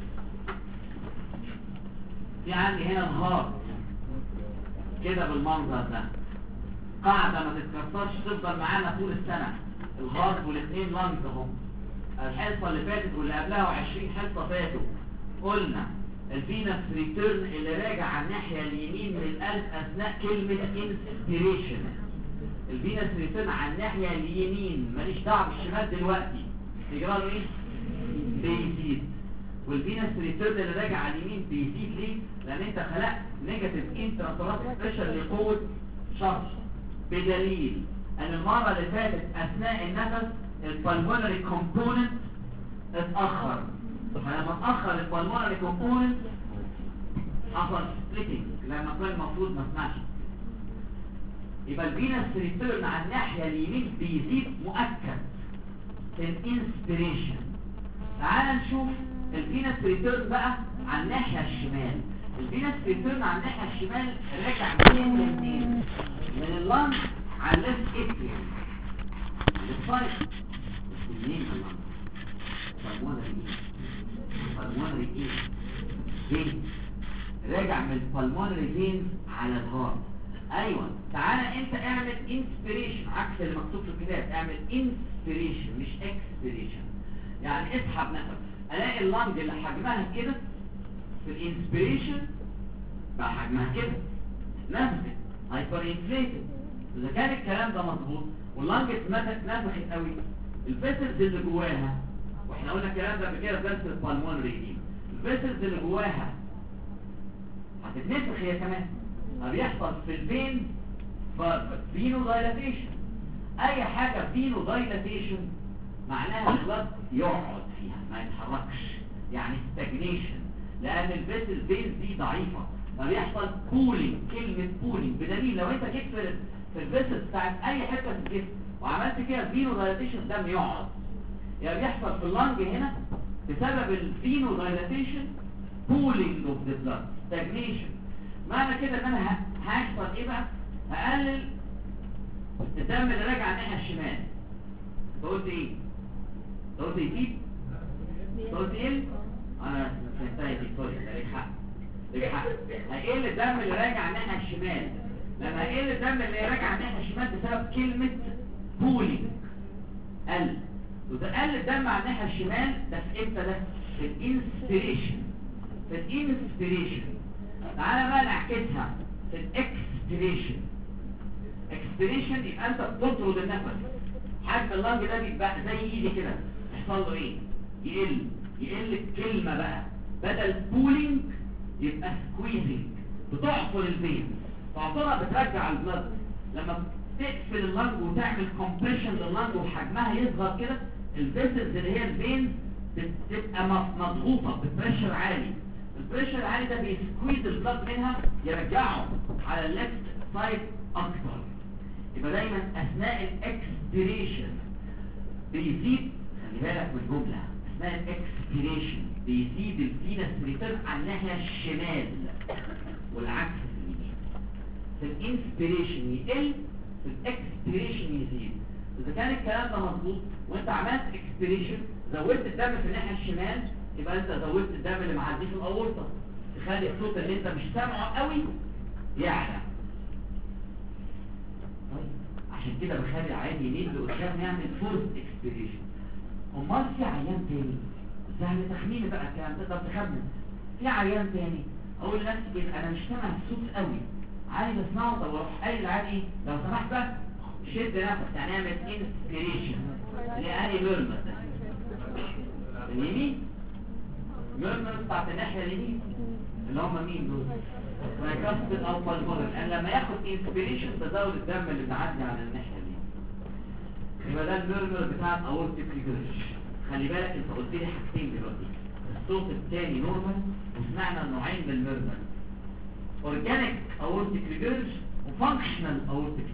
في عندي هنا انهار كده بالمنظر ده، قاعده ما تتكسرش تفضل معانا طول السنه. الهارت والاثنين لانج اهو. الحصه اللي فاتت واللي قبلها و20 حصه فاتوا قلنا الفينس ريتيرن اللي راجع على الناحيه اليمين من القلب اثناء كلمه انسبيريشن. الفينس ريتيرن على الناحيه اليمين، ماليش دعوه بالشمال دلوقتي. يجرى له ايه؟ بيزيد. والفينس ريتيرن اللي راجع على اليمين بيزيد ليه؟ لان انت خلقت نيجاتيف انتراتوراتيك بريشر لقوه شرط، بدليل ان المره اللي فاتت اثناء النفس البلمونري كومبوننت اتاخر. فلما اتاخر البلمونري كومبوننت حصل سبليتنج لما كان المفروض ما اسمعش. يبقى الفينس ريتيرن على الناحيه اليمين بيزيد مؤكد في الانسبيريشن. تعال نشوف الفينس ريتيرن بقى على الناحيه الشمال. الفينس ريتيرن على الناحيه الشمال راجع منين؟ من اللنج على الليفت اتريوم الفايت منين بالمونري ايه راجع من البلمونري فين على الهارت. ايوه تعالى انت اعمل انسبيريشن عكس اللي مكتوب في الكتاب، اعمل انسبيريشن مش اكسبيريشن. يعني اسحب نفس، الاقي اللنج اللي حجمها كده في الانسبيريشن بقى حجمها كده نفسك هايبر انفليتد. اذا كان الكلام ده مظبوط واللنج اتنفخت قوي، الفيسلز اللي جواها، واحنا قلنا الكلام ده قبل كده في درس البلمونري دي، الفيسلز اللي جواها هتتنفخ هي كمان. فبيحصل في الفين فينو دايلاتيشن. اي حاجه فينو دايلاتيشن معناها البلد يقعد فيها ما يتحركش، يعني ستاجنيشن، لان الفيسل فين دي ضعيفه. فبيحصل بولينج، كلمه بولينج، بدليل لو انت جيت في الفيسل بتاعت اي حته في الجسم وعملت كده فينو دايلاتيشن الدم يقعد. يعني بيحصل في اللنج هنا بسبب الفينو دايلاتيشن بولينج اوف ذا بلاد، ستاجنيشن. معنى كده ان انا هيحصل ايه بقى؟ هقلل الدم اللي راجع على الناحيه الشمال. قلت ايه؟ قلت يزيد؟ قلت ايه؟ انا فهمتها دي سوري، ده ليك حق. هيقل الدم اللي راجع الناحيه الشمال. لما هيقل الدم اللي راجع الناحيه الشمال بسبب كلمه بولينج قل، وده قل الدم على الناحيه الشمال ده في امتى؟ ده في الانسبيريشن. في الانسبيريشن. تعالى بقى نعكسها في الاكسبيريشن. اكسبيريشن يبقى انت بتطرد النفس، حجم اللنج ده بيبقى زي ايدي كده، يحصل له ايه؟ يقل الكلمه بقى، بدل بولينج يبقى سكويزنج، بتحفر الفين، تعتبر بترجع البلد. لما تقفل اللنج وتعمل كومبريشن لللنج وحجمها يصغر كده، الفيسلز اللي هي الفين بتبقى مضغوطه ببريشر عالي. البريشر العالي ده بيسكويز البلد منها، يرجعه على الليفت سايد اكتر. يبقى دايما اثناء الاكسبيريشن بيزيد، خلي بالك من الجمله، اثناء الاكسبيريشن بيزيد الفينس ريتيرن على الناحيه الشمال والعكس في اليمين. في الانسبيريشن يقل، في الاكسبيريشن يزيد. اذا كان الكلام ده مظبوط وانت عملت اكسبيريشن زودت الدم في الناحيه الشمال، يبقى انت زودت الدم اللي معدي في الاورطه، تخلي الصوت اللي انت مش سامعه قوي يعلى. عشان كده بخلي العيان يميل لقدام يعمل فورس اكسبيريشن. امال في عيان تاني سهل تخمين بقى الكلام تقدر تخمن. في عيان تاني اقول لنفسي انا مش سامع الصوت قوي، عايز اسمعه، طب اروح قايل عادي لو سمحت بقى شد نفسك، يعني اعمل انسبيريشن لاني ميرمر اليمين، ميرمر بتاعت الناحيه اليمين اللي هم مين دول؟ مايكروسكوب او بالمونر. انا لما ياخد انسبيريشن بزود الدم اللي بيعدي على الناحيه دي، يبقى ده الميرمر بتاع الاورتيك ريجرش. خلي بالك انت قلت لي حاجتين دلوقتي، الصوت الثاني نورمال، وسمعنا نوعين من الميرمر، اورجانيك اورتيك ريجرش وفانكشنال اورتيك.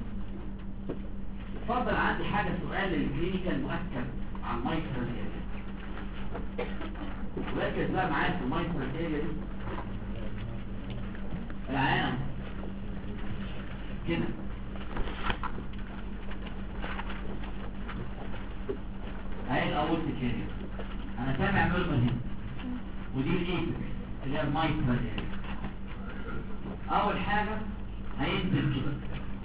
اتفضل، عندي حاجه سؤال للكلينيكال مؤكد عن المايكرال اريا. ركز بقى معايا في المايكرال اريا دي. العيان كده اهي الاورتيك اريا، انا سامع ميرمر هنا، ودي الايبكس اللي هي المايكرال اريا. اول حاجه هينزل كده،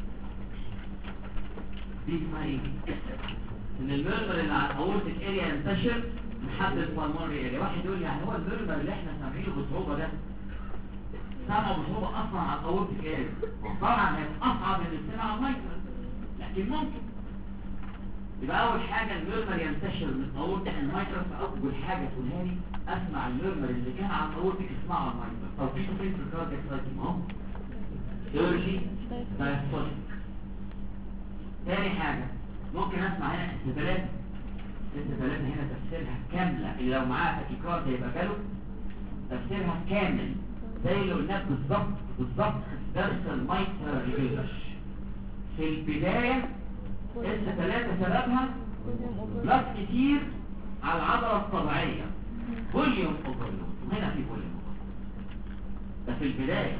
دي اسمها ايه؟ ان الميرمر اللي على الاورتيك اريا ينتشر لحد البلمونري اريا. واحد يقول يعني هو الميرمر اللي احنا سامعينه بصعوبه ده سامعه بصعوبه اصلا على الاورتيك اريا؟ طبعا هيبقى اصعب من السمع على المايكرال، لكن ممكن. يبقى اول حاجه الميرمر ينتشر من الاورتيك المايكرال، فاول حاجه تقولها لي اسمع الميرمر اللي كان على الاورتيك اسمعه على المايكرال. طب في فين في الكاردياك سايكل اهو ايرلي دايستوليك. تاني حاجه ممكن اسمع هنا استفالات. الاستفالات هنا تفسيرها كامله، اللي لو معاها تاكيكارد هيبقى جاله تفسيرها كامل زي اللي قلناه بالظبط في درس المايكرال ريجرش. في البدايه الثلاثة سببها بلس كتير على العضلة الطبيعية، فوليوم اوفرلود، وهنا في فوليوم اوفرلود. ده في البداية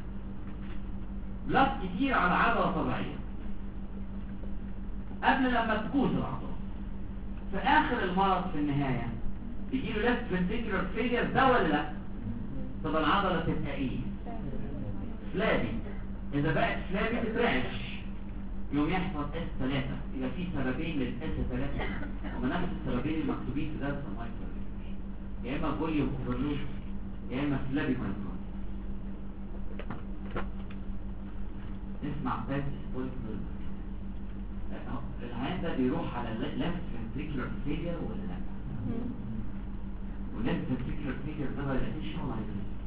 بلس كتير على العضلة الطبيعية قبل لما تبوظ العضلة. في آخر المرض في النهاية يجيله ليفت فنتريكولار فيلير، ده ولا لا؟ طب العضلة تبقى ايه؟ فلابي. إذا بقت فلابي تترعش، يوم يحصل S3. يبقى في سببين للS3 ومن نفس السببين المكتوبين في درس المايكرال، يا اما فوليوم اوفرلود يا اما فلابي مايكرال. نسمع بس سبويلت ميرمر. العيان ده بيروح على الليفت فنتريكولار فيلير ولا لا؟ والليفت فنتريكولار فيلير ده دايلاتيشن ولا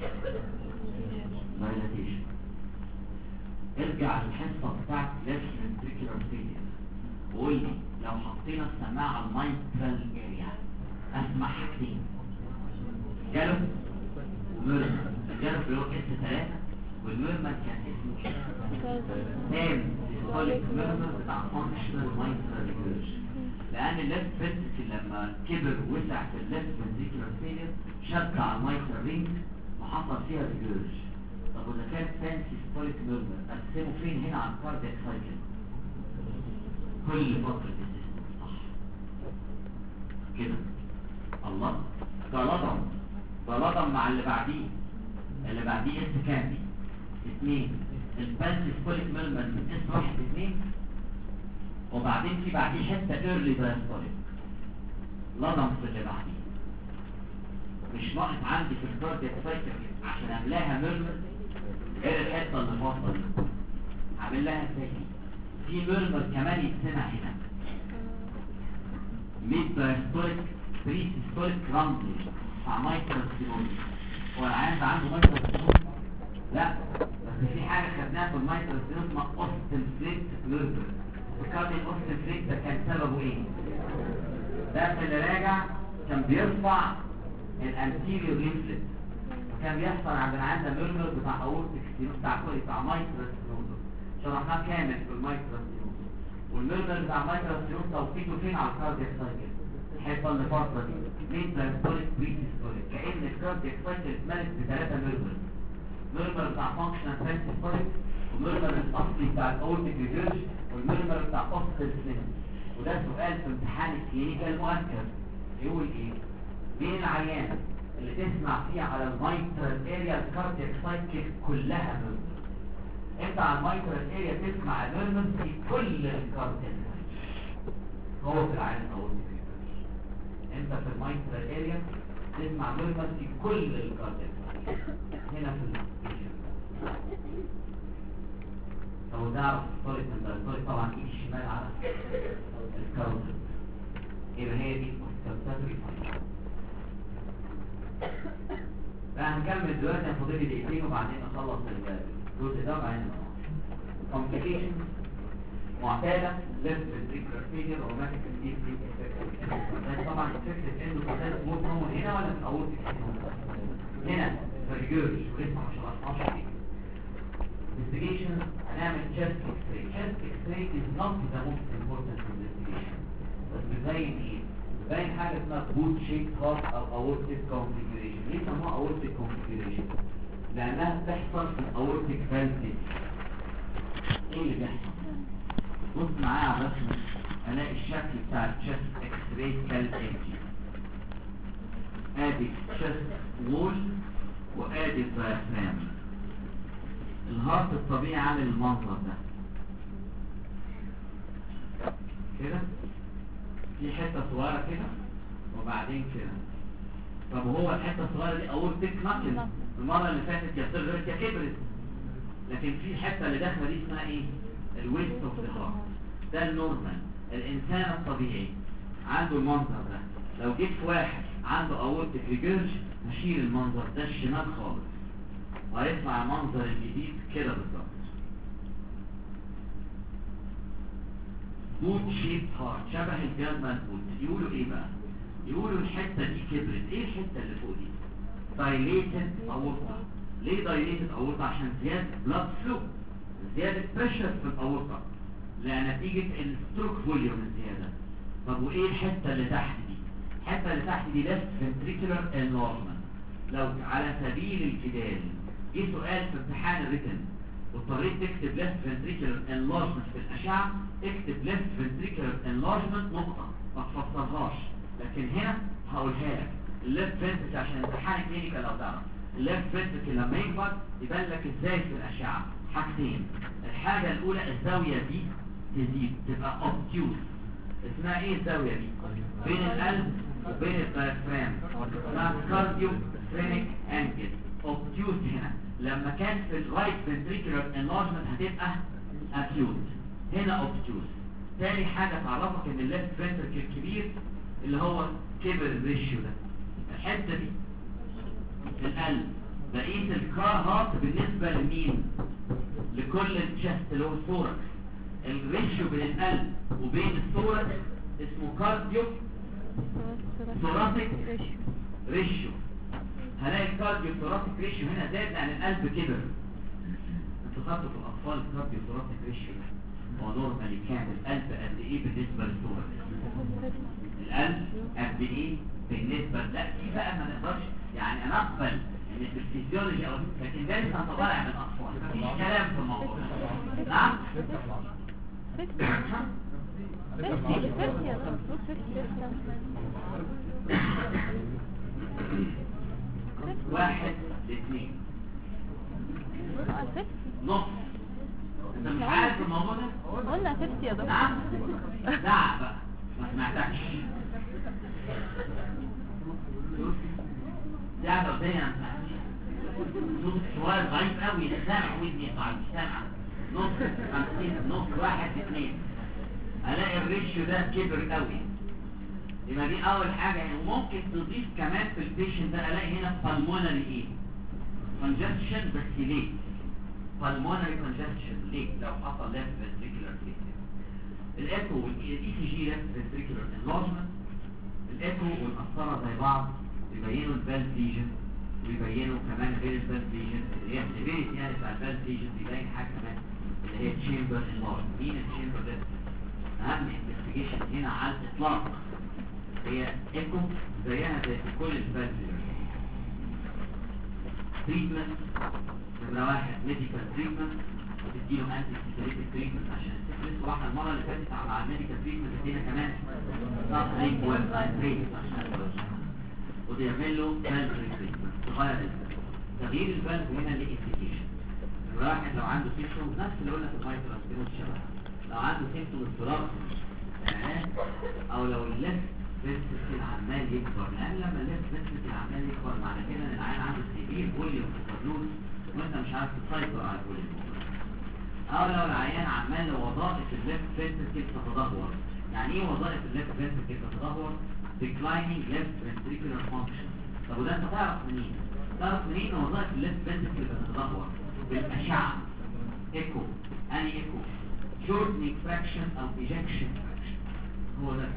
دايلاتيشن؟ ارجع للحصه بتاعت ليفت فنتريكولار فيلير وقول لي لو حطينا السماعه على المايكرال اريا اسمع حاجتين، جالب وميرمر. الجالب اللي هو S3 والميرمر كان اسمه تام سيستوليك ميرمر بتاع فانكشنال مايكرال ريجرش، لان الليفت فنتريكل لما كبر وسع في الليفت فنتريكولار فيلير شد على المايكرال رينج وحصل فيها ريجرش. طب وإذا كانت فانسي سيستوليك ميرمر أقسمه فين هنا على الكاردياك سايكل؟ كل فترة السيستم، صح كده؟ الله، ده لضم مع اللي بعديه، اللي بعديه اس كام دي 2 البالس كوليك ميرمر من اس 1 2 وبعدين في بعديه حته ايرلي دايستوليك لضم في اللي بعديه مش ناقص عندي في الكاردياك سايكل عشان املاها ميرمر غير الحته اللي فاضله دي هعمل لها ازاي في ميرمر كمان يتسمع هنا ميد دايستوليك بريسيستوليك رامبلي مع مايكرو ستينوز هو العيان عنده مايكرو ستينوز لا بس في حاجه خدناها في المايكرو ستينوز اسمها اوستنفليت ميرمر فكرني الاوستنفليت ده كان سببه ايه ده في اللي راجع كان بيرفع الانتيريور ليمفلت وكان بيحصل عند العيان ده ميرمر بتاع اورتيك ستينوز بتاع مايكرو ستينوز شرحناه كامل في المايكرو ستينوز والميرمر بتاع مايكرو ستينوز توقيته فين على الكاردياك سايكل الحته اللي فاضله دي مين دايستوليك بريسيستوليك كأن الكاردياك سايكل اتملت بثلاثه ميرمر بتاع فانكشنال بريسيستوليك والميرمر الاصلي بتاع الاورتيك ريفيرج والميرمر بتاع اوستل سليم وده سؤال في امتحان الكلينيكال مؤكد يقول ايه مين العيان اللي تسمع فيه على المايترال اريا الكاردياك سايكل كلها ميرمر انت على المايترال اريا تسمع الميرمر في كل الكاردياك هو في العيان الاورتيك انت في المايترال اريا تسمع ميرمر في كل الكاردياك هنا في الفيجن لو تعرف الطريق من ده الطريق طبعا ايد الشمال على الكاروتيد يبقى هي دي الكاروتيد هنكمل دلوقتي هنفضل لي دقيقتين وبعدين نخلص الجزء ده وبعدين كومبليكيشن معتاده ليفت فينتريكولار فيلير روماتيك ديب افكت طبعا فكره انه كده مور كومن هنا ولا في الاورتيك هنا في الجيرش ولسه ما شرحناش فيه investigation هنعمل chest x-ray chest x-ray is not the most important investigation بس بتبين ايه؟ بتبين حاجه اسمها boot shaped heart او aortic configuration ليه سموها aortic configuration؟ لانها بتحصل في aortic valve ايه اللي بيحصل؟ بص معايا على الرسم الاقي الشكل بتاع الشست اكس راي كالاتي ادي الشست وول وادي الدايفرام الهارت الطبيعي عامل المنظر ده كده في حته صغيره كده وبعدين كده طب وهو الحته الصغيره دي اورتيك نقل المره اللي فاتت يا صغرت يا كبرت لكن في الحته اللي داخله دي اسمها ايه الويست اوف ذا هارت ده النورمال الانسان الطبيعي عنده المنظر ده لو جيت واحد عنده اورتيك ريجيرج هشيل المنظر ده الشمال خالص وهيطلع منظر الجديد كده بالظبط بوت شيب هارت شبه الجزمه البوت يقولوا ايه بقى يقولوا الحته دي كبرت ايه الحته اللي فوق دي دايليتد اورتا ليه دايليتد اورتا عشان زياده بلاد فلو زياده بريشر في الاورتا لنتيجه الستروك فوليوم الزياده طب وايه الحته اللي تحت دي الحته اللي تحت دي ليفت فنتريكولار انلارجمنت لو على سبيل الجدال جه سؤال في امتحان الريتن واضطريت تكتب ليفت فنتريكولار انلارجمنت في الاشعه اكتب ليفت فنتريكولار انلارجمنت نقطه ما تفسرهاش لكن هنا هقولها لك الليفت فنتريكل عشان امتحان كلينيكال لو تعرف الليفت فنتريكل لما يكبر يبان لك ازاي في الاشعه حاجتين الحاجه الاولى الزاويه دي تزيد تبقى اوبتيوس اسمها ايه الزاويه دي بين القلب وبين الدايفرام اسمها كارديو فرينيك انجل اوبتيوس هنا لما كان في الرايت فنتريكولار انلارجمنت هتبقى اكيوت هنا اوبتيوس تاني حاجه تعرفك ان الليفت فنتريكل كبير اللي هو كبر الريشيو ده الحته دي القلب بقيه الكار هارت بالنسبه لمين لكل الشست اللي هو الثوركس الريشيو بين القلب وبين الثوركس اسمه كارديو ثوراسيك ريشيو هلاقي الكارديو ثوراسيك ريشيو هنا زاد لان القلب كبر انتوا خدتوا في الاطفال الكارديو ثوراسيك ريشيو هو نورمالي كام القلب قد ايه بالنسبه للثوركس القلب قد ايه بالنسبه لا دي بقى ما نقدرش يعني انا اقبل ان في الفيزيولوجي او لكن ده لسه طالع من الاطفال مفيش كلام في الموضوع نعم واحد لاثنين أسفت نص. انت مش عارف الموضوع ده؟ قلنا أسفت يا دكتور. نعم؟ لا بقى ما سمعتكش. دي قاعدة قدامي انا ما سمعتش. صوت شوية ضعيف قوي، سامع ودني ضعيف، سامع. نص 50 نص 1 2. الاقي الريشيو ده كبر قوي. يبقى دي اول حاجة يعني. وممكن تضيف كمان في البيشنت ده الاقي هنا pulmonary ايه؟ congestion بس ليه؟ pulmonary congestion ليه؟ لو حصل left ventricular failure. الايكو والاي سي جي left ventricular enlargement. الايكو والقسطرة زي بعض بيبينوا الفالف ليجن ويبينوا كمان غير الفالف ليجن اللي هي السيفيريتي يعني بتاع الفالف ليجن. بيبين حاجة كمان اللي هي تشامبر enlargement. مين التشامبر ده؟ اهم انفستيجيشن هنا على الاطلاق هي ايكو زيها زي كل الفالف ليجن. تريتمنت نمرة 1 ميديكال تريتمنت، وتديله انتي سيتريتيك تريتمنت عشان السيفلس. واحنا المرة اللي فاتت مع الميديكال تريتمنت ادينا كمان سابليك والفايبريت عشان وتعمل له فالف تريتمنت تغير الفالف. تغيير الفالف هنا ليه انديكيشن. الواحد لو عنده سيمتوم نفس اللي قلنا في المايكروسكوب شبه، لو عنده سيمتوم اضطراب او لو الليفت فينتركل عمال يكبر، لان لما الليفت فينتركل عمال يكبر معنى كده ان العيان عنده سيفير فوليوم اوفرلود وانت مش عارف تسيطر على الفوليوم اوفرلود. او لو العيان عمال وظائف الليفت فينتركل تتدهور. يعني ايه وظائف الليفت فينتركل تتدهور؟ declining left ventricular function. طب وده انت تعرف منين؟ تعرف منين ان وظائف الليفت فينتركل بتتدهور؟ بالاشعه. ايكو. اني ايكو؟ shortening fraction او ejection fraction. هو ده